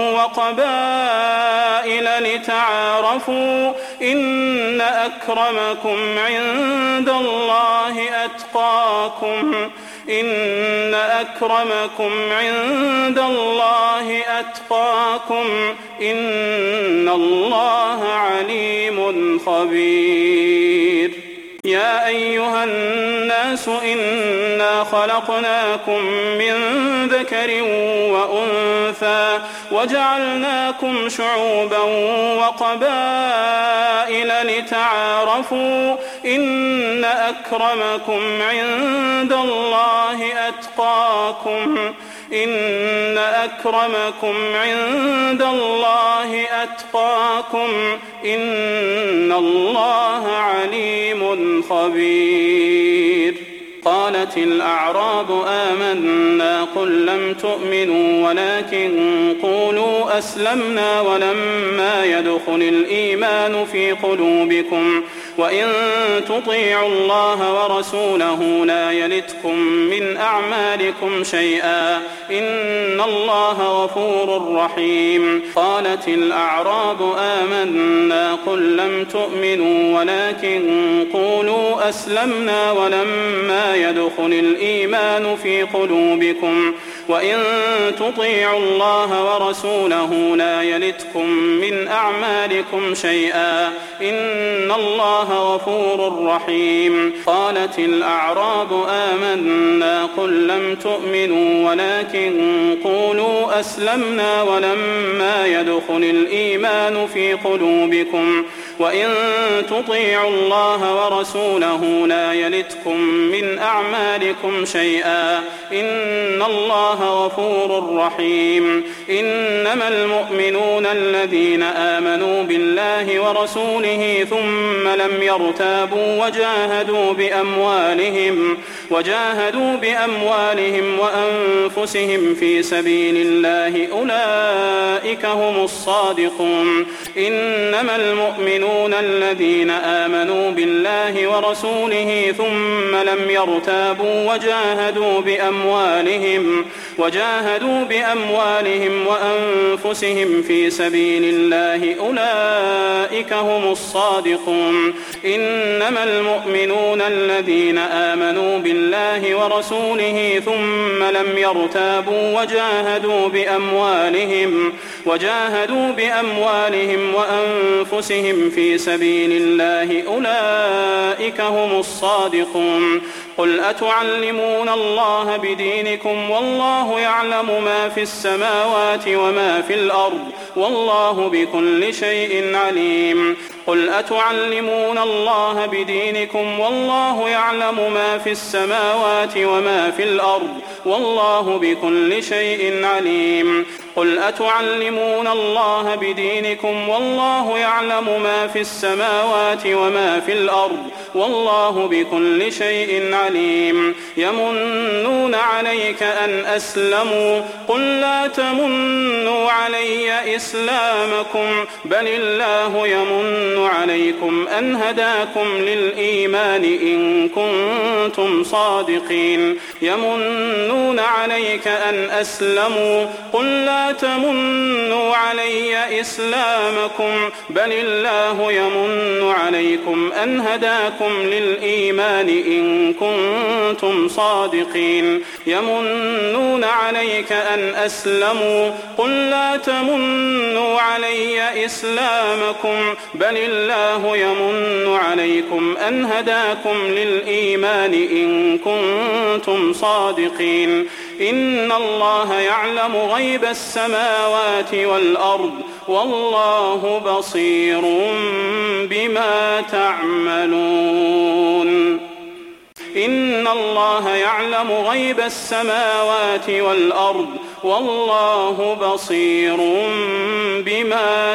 S1: وقبائل لتعارفوا إن أكرمكم عند الله أتقاكم إن أكرمكم عند الله أتقاكم إن الله عليم خبير يا أيها الناس إنا خلقناكم من ذكر وأنثى وجعلناكم شعوبا وقبائل لتعارفوا إن أكرمكم عند الله أتقاكم إن أكرمكم عند الله أتقاكم إن الله عليم خبير قالت الأعراب آمنا قل لم تؤمنوا ولكن قولوا أسلمنا ولما يدخل الإيمان في قلوبكم وإن تطيعوا الله ورسوله لا يلتكم من أعمالكم شيئا إن الله غفور رحيم قالت الأعراب آمنا قل لم تؤمنوا ولكن قولوا أسلمنا ولما يدخل الإيمان في قلوبكم وإن تطيعوا الله ورسوله لا يلتكم من أعمالكم شيئا إن الله غفور رحيم قالت الأعراب آمنا قل لم تؤمنوا ولكن قولوا أسلمنا ولما يدخل الإيمان في قلوبكم وإن تطيعوا الله ورسوله لا يلتكم من أعمالكم شيئا إن الله غفور رحيم إنما المؤمنون الذين آمنوا بالله ورسوله ثم لم يرتابوا وجاهدوا بأموالهم وأنفسهم في سبيل الله أولئك هم الصادقون إنما المؤمنون الذين آمنوا بالله ورسوله ثم لم يرتابوا وجاهدوا بأموالهم وأنفسهم في سبيل الله أولئك هم الصادقون. إنما المؤمنون الذين آمنوا بالله ورسوله ثم لم يرتابوا وجاهدوا بأموالهم وأنفسهم في سبيل الله أولئك هم الصادقون. قل أتعلمون الله بدينكم والله يعلم ما في السماوات وما في الأرض والله بكل شيء عليم. قل أتعلمون الله بدينكم والله يعلم ما في السماوات وما في الأرض والله بكل شيء عليم. قل أتعلمون الله بدينكم والله يعلم ما في السماوات وما في الأرض والله بكل شيء عليم. يمنون عليك أن أسلموا قل لا تمنوا علي إسلامكم بل الله يمن عليكم أن هداكم للإيمان إن كنتم صادقين. يمنون عليك أن أسلموا قل لا تمنوا علي إسلامكم بل الله يمن عليكم أن هداكم للإيمان إن كنتم صادقين. يمنون عليك أن أسلموا قل لا تمنوا علي إسلامكم بل الله يمن عليكم أن هداكم للإيمان إن كنتم صادقين. إن الله يعلم غيب السماوات والأرض والله بصير بما تعملون. إن الله يعلم غيب السماوات والأرض والله بصير بما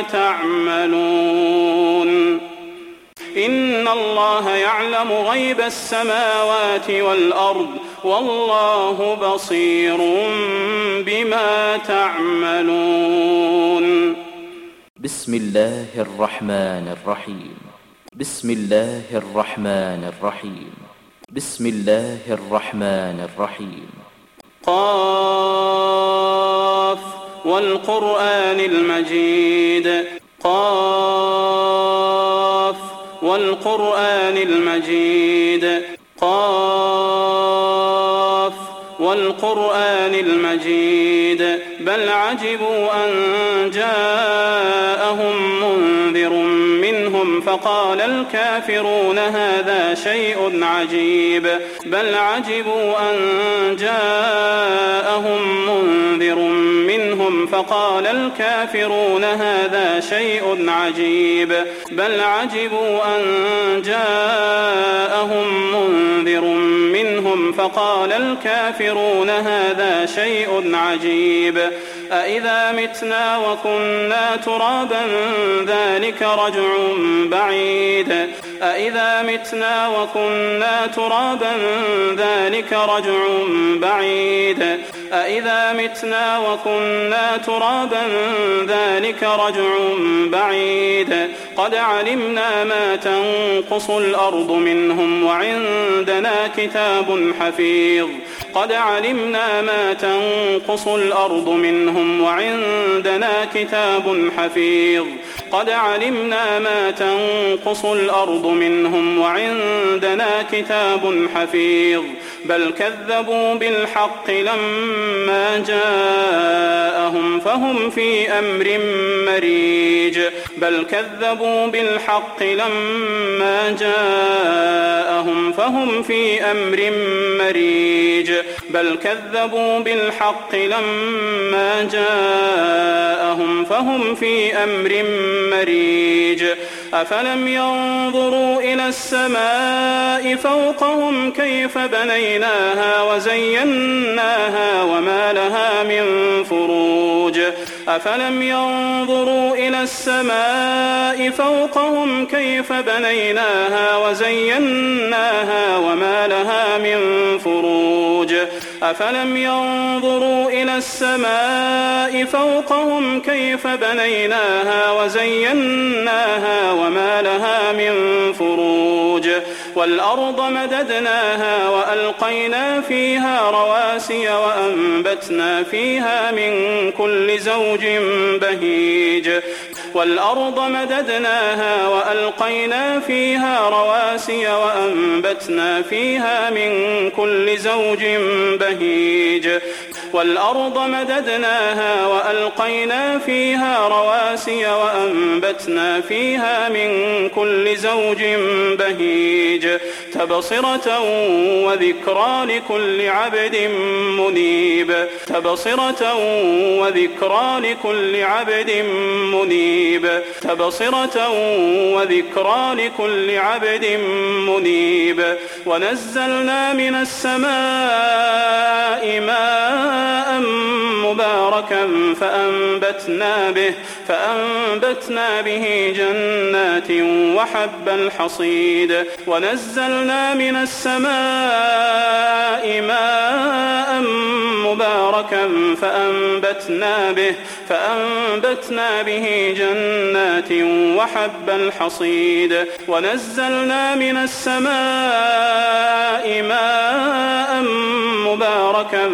S1: تعملون. إن الله يعلم غيب السماوات والأرض والله بصير بما تعملون.
S2: بسم الله الرحمن الرحيم. بسم الله الرحمن الرحيم. بسم الله الرحمن الرحيم.
S1: قاف والقرآن المجيد. قاف والقرآن المجيد. قاف والقرآن المجيد. بل عجبوا أن جاءهم منذر منهم فقال الكافرون هذا شيء عجيب. بل عجبوا أن جاءهم منذر منهم فقال الكافرون هذا شيء عجيب. بل عجبوا أن جاءهم منذر منهم فقال الكافرون هذا شيء عجيب. أإذا متنا وكنا ترابا ذلك رجع بعيد. أإذا متنا وكنا ترابا ذلك رجع بعيد. أإذا متنا وكنا ترابا ذلك رجع بعيد. قد علمنا ما تنقص الأرض منهم وعندنا كتاب حفيظ. قد علمنا ما تنقص الأرض منهم وعندنا كتاب حفيظ. قد علمنا ما تنقص الأرض منهم وعندنا كتاب حفيظ. بل كذبوا بالحق لما جاءهم فهم في أمر مريج. بل كذبوا بالحق لما جاءهم فهم في أمر مريج. بل كذبوا بالحق لما جاءهم فهم في أمر مريج. أفلم ينظروا إلى السماء فوقهم كيف بنيناها وزيناها وما لها من فروج. أفلم ينظروا إلى السماء فوقهم كيف بنيناها وزيناها وما لها من فروج. أفلم ينظروا إلى السماء فوقهم كيف بنيناها وزيناها وما لها من فروج. والأرض مددناها وألقينا فيها رواسي وأنبتنا فيها من كل زوج بهيج والأرض مددناها وألقينا فيها رواسي وأنبتنا فيها من كل زوج بهيج والأرض مددناها وألقينا فيها رواسي وأنبتنا فيها من كل زوج بهيج تبصرة وذكرى لكل عبد منيب تبصرة وذكرى لكل عبد منيب تبصرة وذكرى لكل عبد منيب ونزلنا من السماء ماء مباركا فأنبتنا به جنات وحب الحصيد ونزلنا من السماء ماء مباركا فأنبتنا به جنات وحب الحصيد ونزلنا من السماء ماء مباركا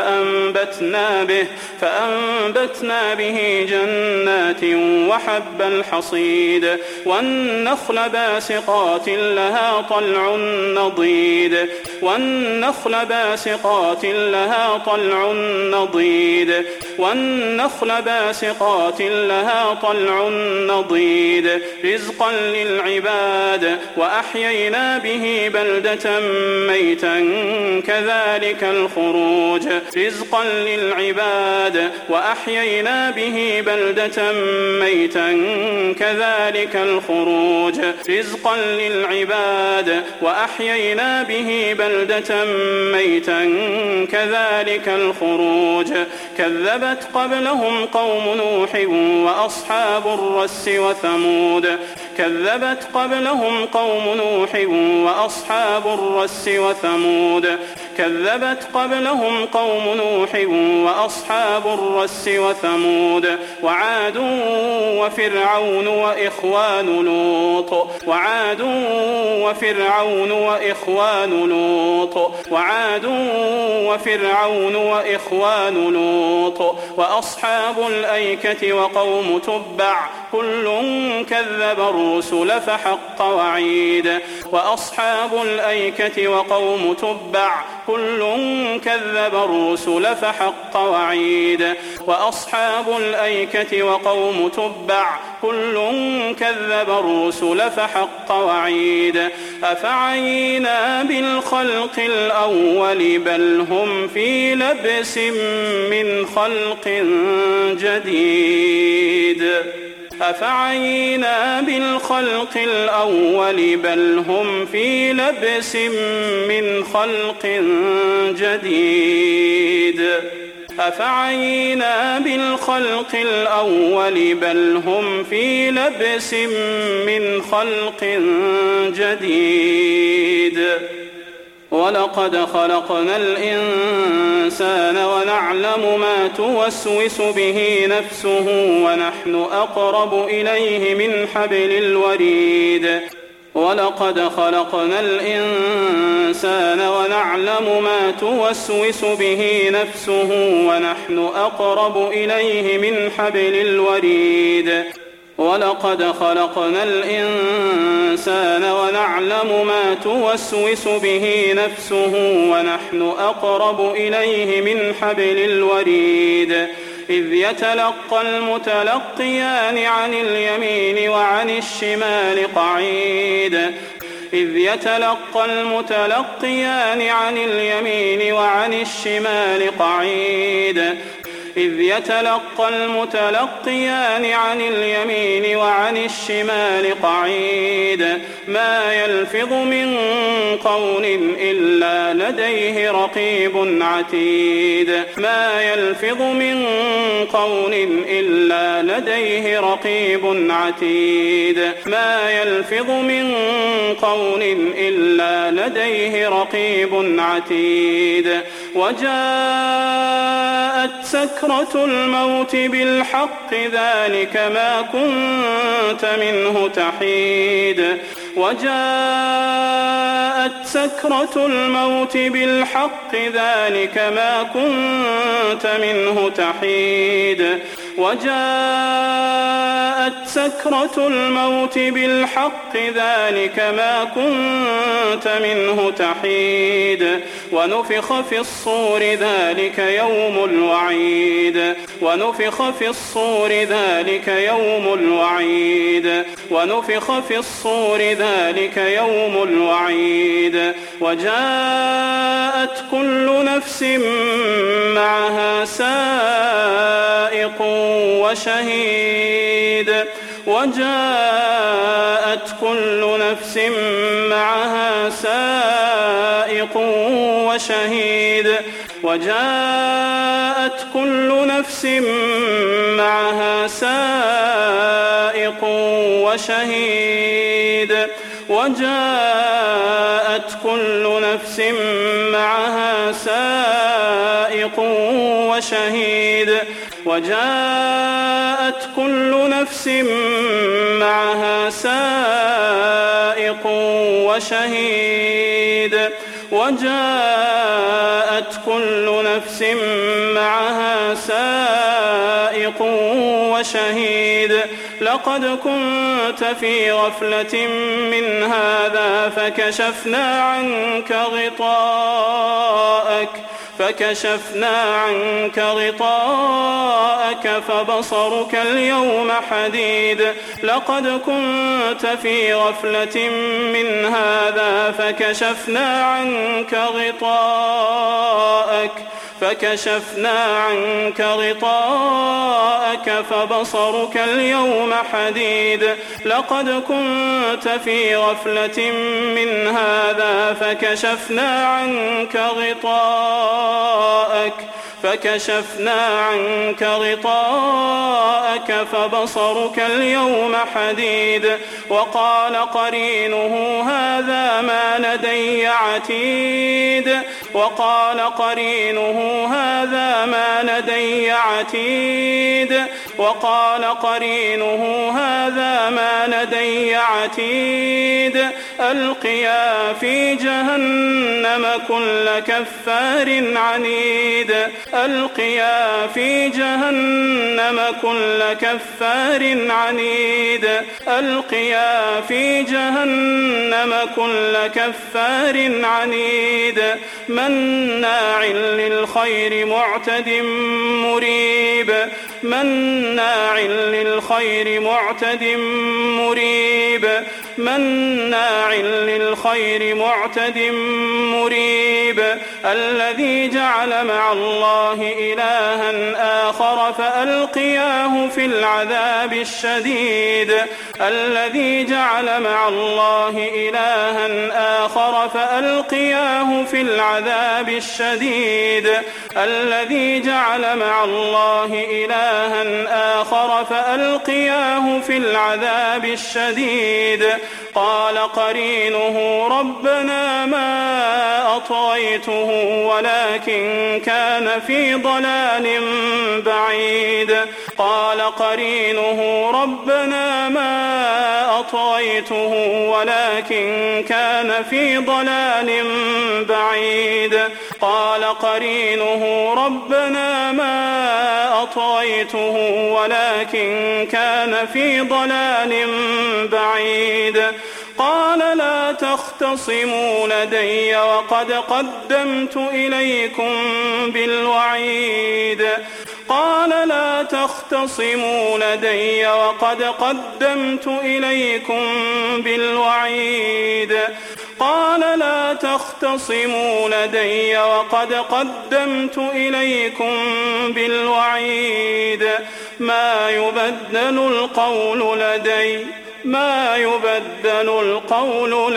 S1: فأنبتنا به جنات وحب الحصيد والنخل باسقات لها طلع نضيد والنخل باسقات لها طلع نضيد والنخل باسقات لها طلع نضيد رزقا للعباد وأحيينا به بلدة ميتا كذلك الخروج رزقا للعباد وأحيينا به بلدة ميتا كذلك الخروج رزقا للعباد وأحيينا به بلدة ميتا كذلك الخروج كذبت قبلهم قوم نوح وأصحاب الرس وثمود كذبت قبلهم قوم نوح وأصحاب الرس وثمود كذبت قبلهم قوم نوح وأصحاب الرس وثمود وعاد وفرعون وإخوان لوط وعاد وفرعون وإخوان لوط وعاد وفرعون وإخوان لوط وأصحاب الأيكة وقوم تبع كل كذب الرسل فحق وعيد وأصحاب الأيكة وقوم تبع كل كذب الرسل فحق وعيد وأصحاب الأيكة وقوم تبع كل كذب الرسل فحق وعيد أفعينا بالخلق الأول بل هم في لبس من خلق جديد أفعينا بالخلق الأول بل هم في لبس من خلق جديد أفعينا بالخلق الأول بل هم في لبس من خلق جديد ولقد خلقنا الإنسان ونعلم ما توسوس به نفسه ونحن أقرب إليه من حبل الوريد ولقد خلقنا الإنسان ونعلم ما توسوس به نفسه ونحن أقرب إليه من حبل الوريد ولقد خلقنا الإنسان ونعلم ما توسوس به نفسه ونحن أقرب إليه من حبل الوريد إذ يتلقى المتلقيان عن اليمين وعن الشمال قعيد إذ يتلقى المتلقيان عن اليمين وعن الشمال قعيد إذ يتلقى المتلقيان عن اليمين وعن الشمال قعيد ما يلفظ من قول إلا لديه رقيب عتيد ما يلفظ من قول إلا لديه رقيب عتيد ما يلفظ من قول إلا لديه رقيب عتيد وجاءت سكرة الموت بالحق ذلك ما كنت منه تحيد وجاءت سكرة الموت بالحق ذلك ما كنت منه تحيد وجاءت سكرة الموت بالحق ذلك ما كنت منه تحيد ونفخ في الصور ذلك يوم الوعيد ونفخ في الصور ذلك يوم الوعيد ونفخ في الصور ذلك يوم الوعيد وجاءت كل نفس معها سائق وشهيد وجاءت كل نفس معها سائق وشهيد وجاءت كل نفس معها سائق وشهيد وجاءت كل نفس معها سائق وشهيد وجاءت كل نفس معها سائق وشهيد وجاءت كل نفس معها سائق وشهيد لقد كنت في غفلة من هذا فكشفنا عنك غطاءك فبصرك اليوم حديد لقد كنت في غفلة من هذا فكشفنا عنك غطاءك فبصرك اليوم حديد لقد كنت في غفلة من هذا فكشفنا عنك غطاءك فبصرك اليوم حديد وقال قرينه هذا ما لدي عتيد وقال قرينه هذا ما لدي عتيد وقال قرينه هذا ما لدي عتيد ألقيا في جهنم كل كفار عنيد ألقيا في جهنم كل كفار عنيد ألقيا في جهنم كل كفار عنيد مناع للخير معتد مريب مناع للخير معتد مريب مناع للخير معتد مريب الذي جعل مع الله إلها آخر فألقياه في العذاب الشديد الذي جعل مع الله إلها آخر فألقياه في العذاب الشديد الذي جعل مع الله إلها آخر فألقياه في العذاب الشديد قال قرينه ربنا ما أطغيته ولكن كان في ضلال بعيد قال قرينه ربنا ما أطغيته ولكن كان في ضلال بعيد قال قرينه ربنا ما أطغيته ولكن كان في ضلال بعيد قال لا تختصموا لدي وقد قدمت إليكم بالوعيد قال لا تختصموا لدي وقد قدمت إليكم بالوعيد قال لا تختصموا لدي وقد قدمت إليكم بالوعيد ما يبدل القول لدي ما يبدل القول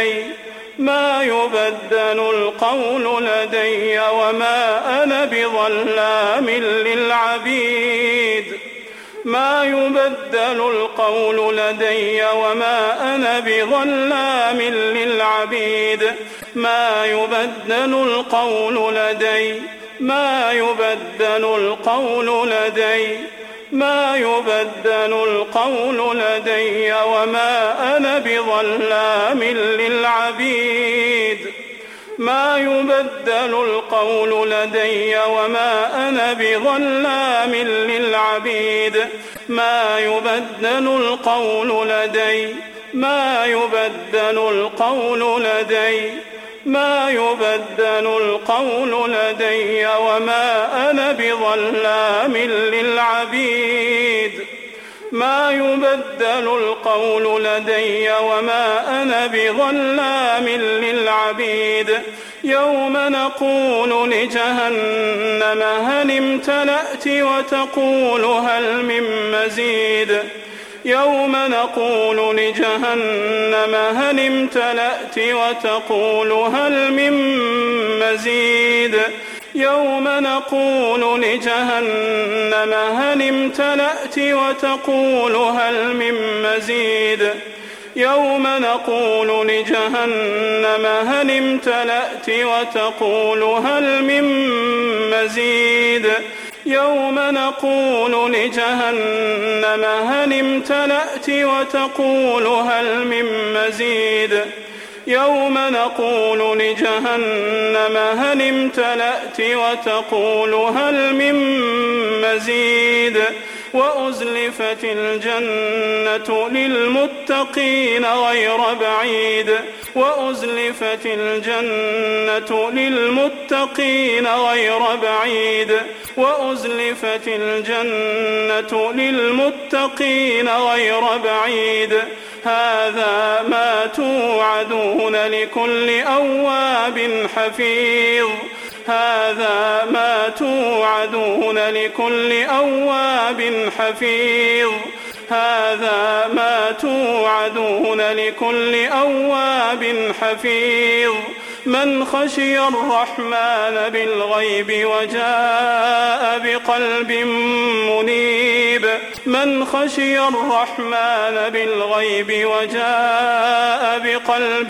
S1: لدي وما أنا بظلام للعبيد ما يبدل القول لدي وما أنا بظلام للعبيد ما يبدل القول لدي ما يبدل القول لدي ما يبدل القول لدي وما أنا بظلام للعبيد ما يبدل القول لدي وما أنا بظلام للعبيد ما يبدل القول لدي ما يبدل القول لدي ما يبدل القول لدي وما أنا بظلام للعبيد ما يبدل القول لدي وما أنا بظلام للعبيد يوم نقول لجهنم هل امتلأت وتقول هل من مزيد يوم نقول لجهنم هل امتلأت وتقول هل من مزيد يوم نقول لجهنم هل امتلأت وتقول هل من مزيد يوم نقول لجهنم هل امتلأت وتقول هل من مزيد يوم نقول لجهنم هل امتلأت وتقول هل من مزيد يوم نقول لجهنم هل امتلأت وتقول هل من مزيد وأزلفت الجنة للمتقين غير بعيد وأزلفت الجنة للمتقين غير بعيد وأزلفت الجنة للمتقين غير بعيد هذا ما توعدون لكل أواب حفيظ هذا ما توعدون لكل أواب حفيظ هذا ما توعدون لكل أواب حفيظ من خشي الرحمن بالغيب وجاء بقلب منيب من خشي الرحمن بالغيب وجاء بقلب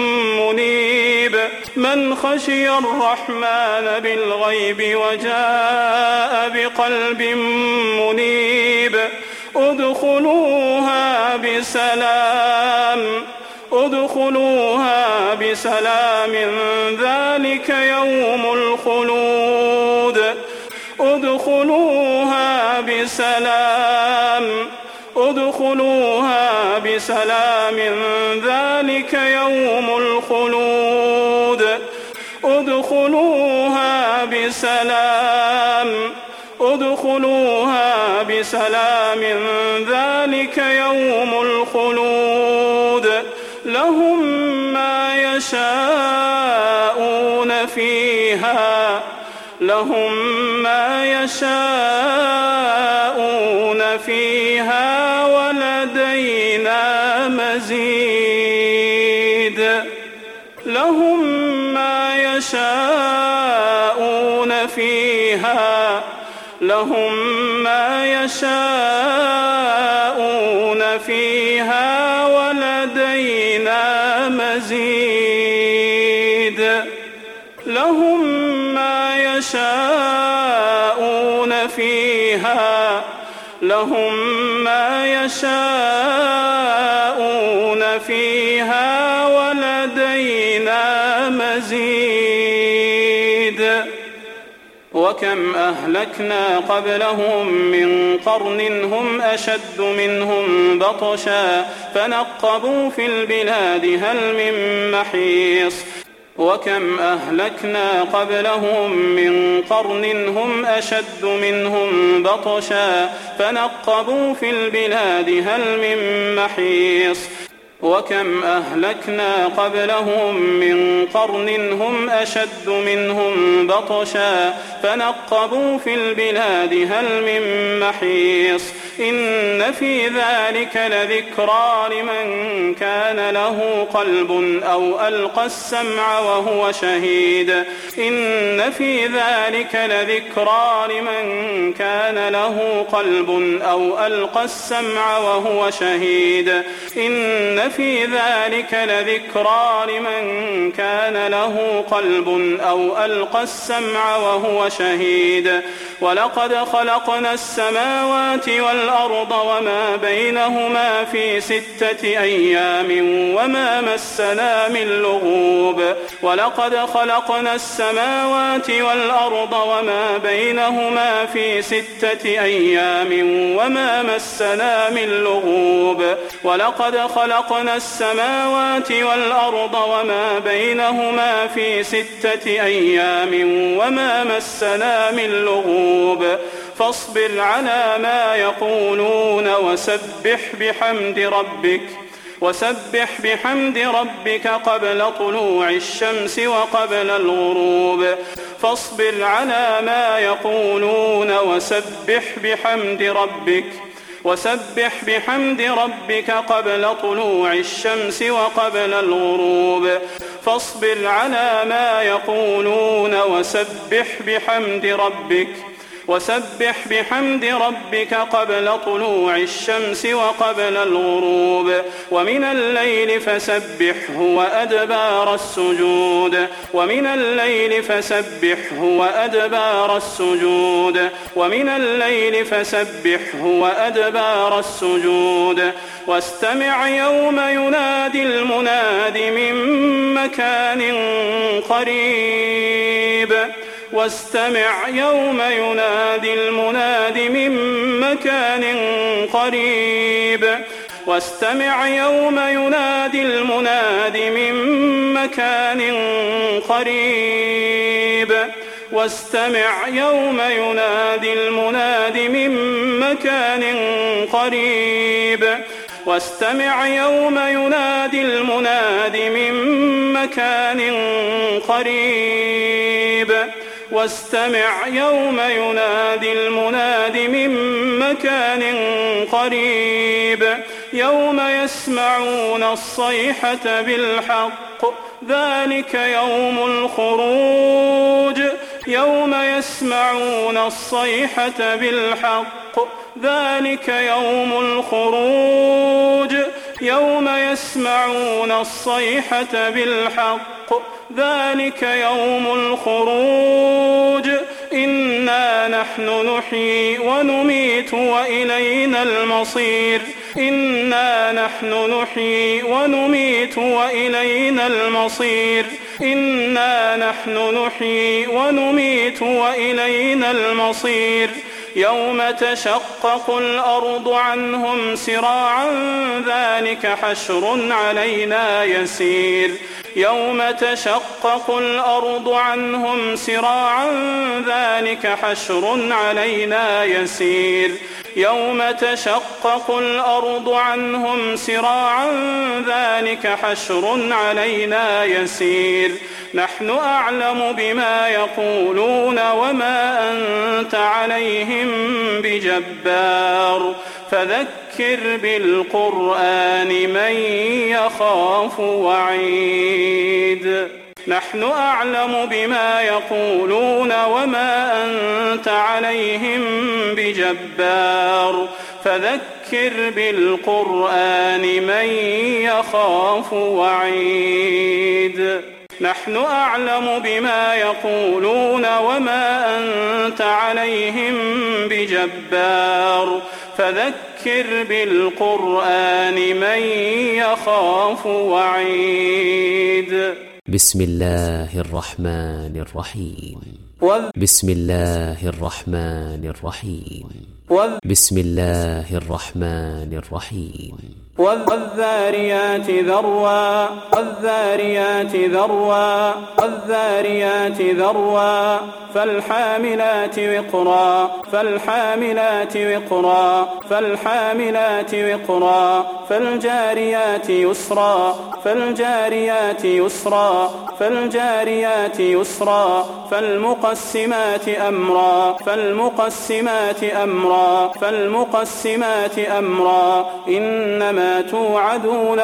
S1: منيب من خشي الرحمن بالغيب وجاء بقلب منيب ادخلوها بسلام ذلك يوم الخلود ادخلوها بسلام ذلك يوم الخلود ادخلوها بسلام ذلك يوم الخلود لهم ما يشاءون فيها ولدينا مزيد لهم ما يشاءون فيها ولدينا مزيد لهم ما يشاءون فيها ولدينا مزيد وكم أهلكنا قبلهم من قرن هم أشد منهم بطشا فنقبوا في البلاد هل من محيص وكم أهلكنا قبلهم من قرن هم أشد منهم بطشا فنقبوا في البلاد هل من محيص وكم أهلكنا قبلهم من قرن هم أشد منهم بطشا فنقبوا في البلاد هل من محيص إن في ذلك لذكرى لمن كان له قلب أو ألقى السمع وهو شهيد إن في ذلك لذكرى لمن كان له قلب أو ألقى السمع وهو شهيد إن في ذلك لذكرى لمن كان له قلب أو ألقى السمع وهو شهيد ولقد خلقنا السماوات والأرض وما بينهما في 6 أيام وما مسنا من لغوب ولقد خلقنا السماوات والأرض وما بينهما في 6 أيام وما مسنا من لغوب ولقد خلقنا السماوات والأرض وما بينهما في 6 أيام وما مسنا من لغوب فاصبر على ما يقولون وسبح بحمد ربك قبل طلوع الشمس وقبل الغروب فاصبر على ما يقولون وسبح بحمد ربك قبل طلوع الشمس وقبل الغروب فاصبر على ما يقولون وسبح بحمد ربك قبل طلوع الشمس وقبل الغروب ومن الليل فسبحه وأدبار السجود ومن الليل فسبحه وأدبار السجود واستمع يوم ينادي المناد من مكان قريب واستمع يوم ينادي المناد من مكان قريب واستمع يوم ينادي المناد من مكان قريب واستمع يوم ينادي المناد من مكان قريب واستمع يوم ينادي المناد من مكان قريب واستمع يوم ينادي المناد من مكان قريب يوم يسمعون الصيحة بالحق ذلك يوم الخروج يوم يسمعون الصيحة بالحق ذلك يوم الخروج يوم يسمعون الصيحة بالحق ذلك يوم الخروج إنا نحن نحيي ونميت وإلينا المصير إنا نحن نحيي ونميت وإلينا المصير إنا نحن نحيي ونميت وإلينا المصير يوم تشقق الأرض عنهم سراعا ذلك حشر علينا يسير يوم تشقق الأرض عنهم سراعا ذلك حشر علينا يسير يوم تشقق الأرض عنهم سراعا ذلك حشر علينا يسير نحن أعلم بما يقولون وما أنت عليهم بجبار فذكر بالقرآن من يخاف وعيد نحن أعلم بما يقولون وما أنت عليهم بجبار فذكر بالقرآن من يخاف وعيد نحن أعلم بما يقولون وما أنت عليهم بجبار فذكر بالقرآن من يخاف وعيد
S3: بسم الله الرحمن الرحيم بسم الله الرحمن الرحيم بسم الله الرحمن الرحيم
S1: والذاريات ذروا فالحاملات وقرا فالجاريات يسرا فالمقسمات أمرا إنما توعدون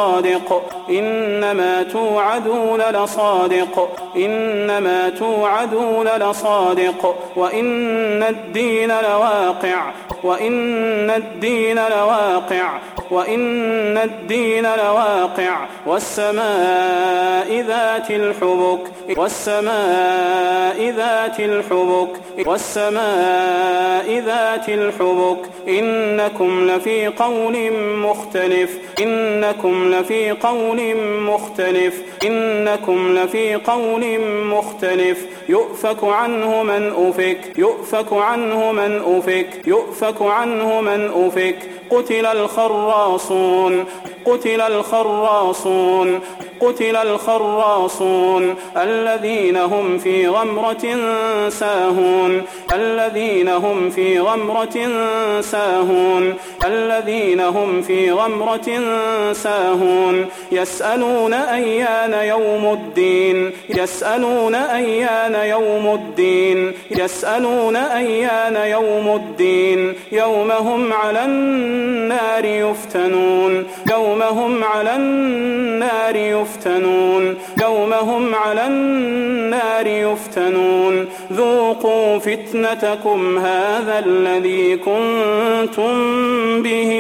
S1: لصادق وإن الدين لواقع وإن الدين لواقع والسماء ذات الحبك والسماء ذات الحبك والسماء ذات الحبك إنكم لفي قول مختلف إنكم لفي قول مختلف إنكم لفي قول مختلف يؤفك عنه من أفك يؤفك عنه من أفك يؤفك عنه من أفك قتل الخراصون قتل الخراصون قتل الخراصون الذين هم في غمرة ساهون الذين هم في غمرة ساهون الذين هم في غمرة ساهون يسألون أيان يوم الدين يسألون أيان يوم الدين يسألون أيان يوم الدين يوم هم على النار يفتنون يوم هم على النار يفتنون يوم هم على النار يفتنون ذوقوا فتنتكم هذا الذي كنتم به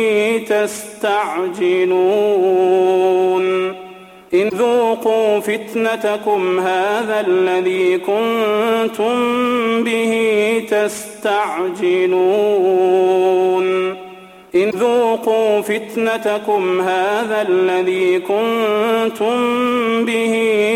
S1: تستعجلون إن ذوقوا فتنتكم هذا الذي كنتم به تستعجلون إن ذوقوا فتنتكم هذا الذي كنتم به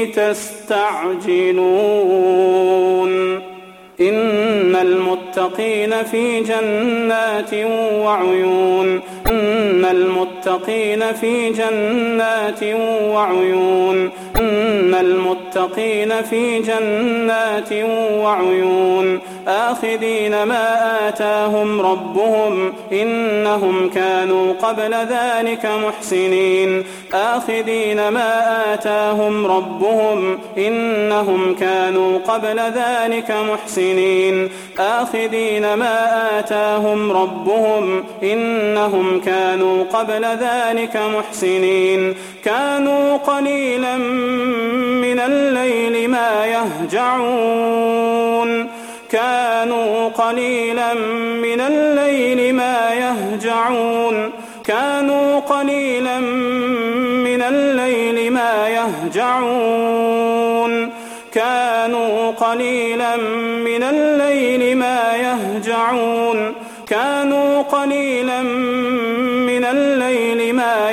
S1: تستعجلون إن المتقين في جنات وعيون إن المتقين في جنات وعيون إن المتقين في جنات وعيون آخذين ما آتاهم ربهم إنهم كانوا قبل ذلك محسنين آخذين ما آتاهم ربهم إنهم كانوا قبل ذلك محسنين آخذين ما آتاهم ربهم إنهم كانوا قبل ذلك محسنين كانوا قليلا من الليل ما يهجعون كانوا قليلا من الليل ما يهجعون كانوا قليلا من الليل ما يهجعون كانوا قليلا من الليل ما يهجعون كانوا قليلا من الليل ما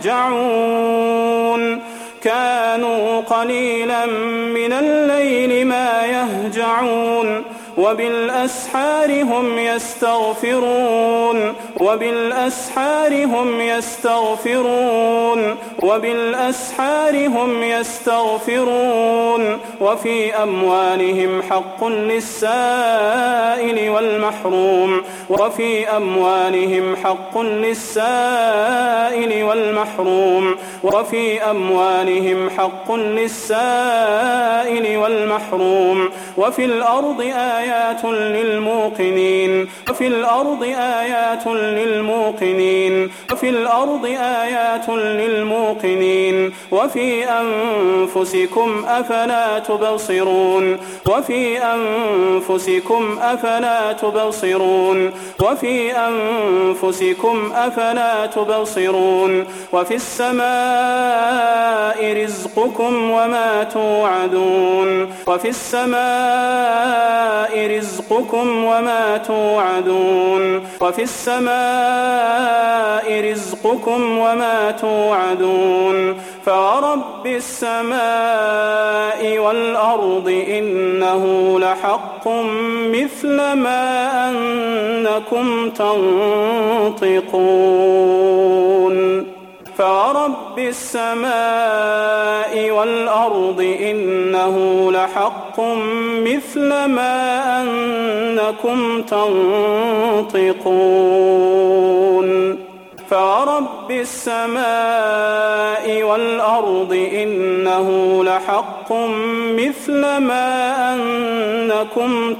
S1: يهجعون كانوا قليلا من الليل ما يهجعون وبالأسحار هم يستغفرون وبالأسحار هم يستغفرون وبالأسحار هم يستغفرون وفي أموالهم حق للسائل والمحروم وفي أموالهم حق للسائل والمحروم وفي أموالهم حق للسائل والمحروم وفي الأرض آيات للموقنين وفي الأرض آيات للموقنين وفي الأرض آيات للموقنين وفي أنفسكم أفلا تبصرون وفي أنفسكم أفلا تبصرون وفي أنفسكم أفلا تبصرون وفي السماء رزقكم وما توعدون وفي السماء رزقكم وما توعدون وفي السماء رزقكم وما توعدون فورب السماء والأرض إنه لحق مثل ما أنكم تنطقون فورب السماء والأرض إنه لحق مثل ما أنكم تنطقون فورب السماء والأرض إنه لحق مثل ما أنكم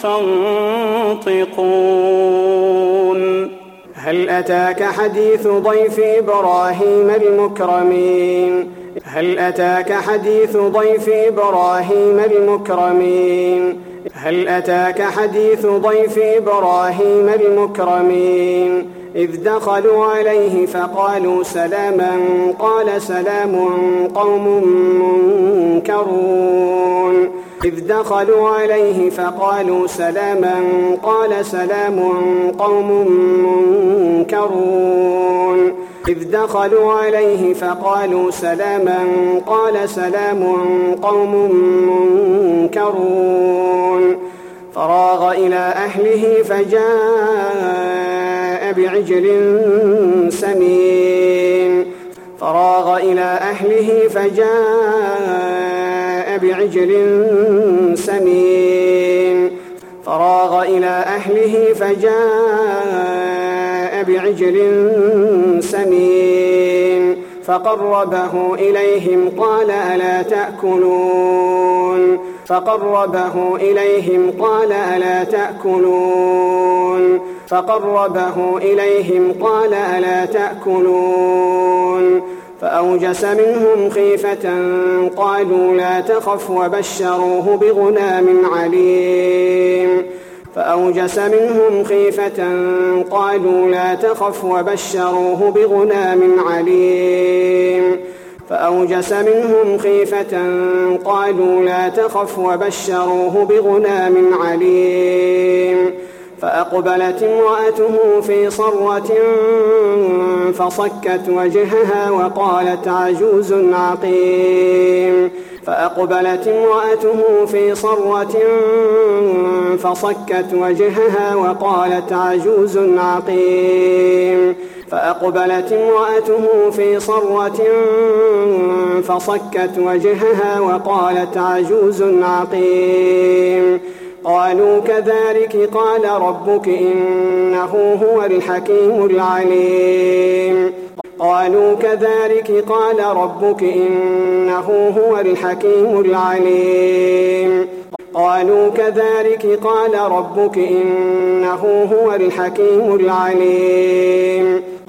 S1: تنطقون
S4: هل أتاك حديث ضيف إبراهيم المكرمين هل أتاك حديث ضيف إبراهيم المكرمين هل أتاك حديث ضيف إبراهيم المكرمين إذ دخلوا عليه فقالوا سلاما قال سلام قوم منكرون إذ دخلوا عليه فقالوا سلاما قال سلام قوم منكرون إذ دخلوا عليه فقالوا سلاما قال سلام قوم منكرون فراغ إلى أهله فجاء بعجل سمين فراغ إلى أهله فجاء بعجل سمين فراغ إلى أهله فجاء بعجل سمين فقربه إليهم قال ألا تأكلون فقربه إليهم قال ألا تأكلون فقربه إليهم قال ألا تأكلون فأوجس منهم خيفة قالوا لا تخف وبشروه بغلام عليم فأوجس منهم خيفة قالوا لا تخف وبشروه بغلام عليم فأوجس منهم خيفة قالوا لا تخف وبشروه بغلام عليم فأقبلت امرأته في صرة فصكت وجهها وقالت عجوز عقيم فأقبلت امرأته في صرة فصكت وجهها وقالت عجوز عقيم فأقبلت امرأته في صرة فصكت وجهها وقالت عجوز عقيم قالوا كذلك قال ربك إنه هو الحكيم العليم قالوا كذلك قال ربك إنه هو الحكيم العليم قالوا كذلك قال ربك إنه هو الحكيم العليم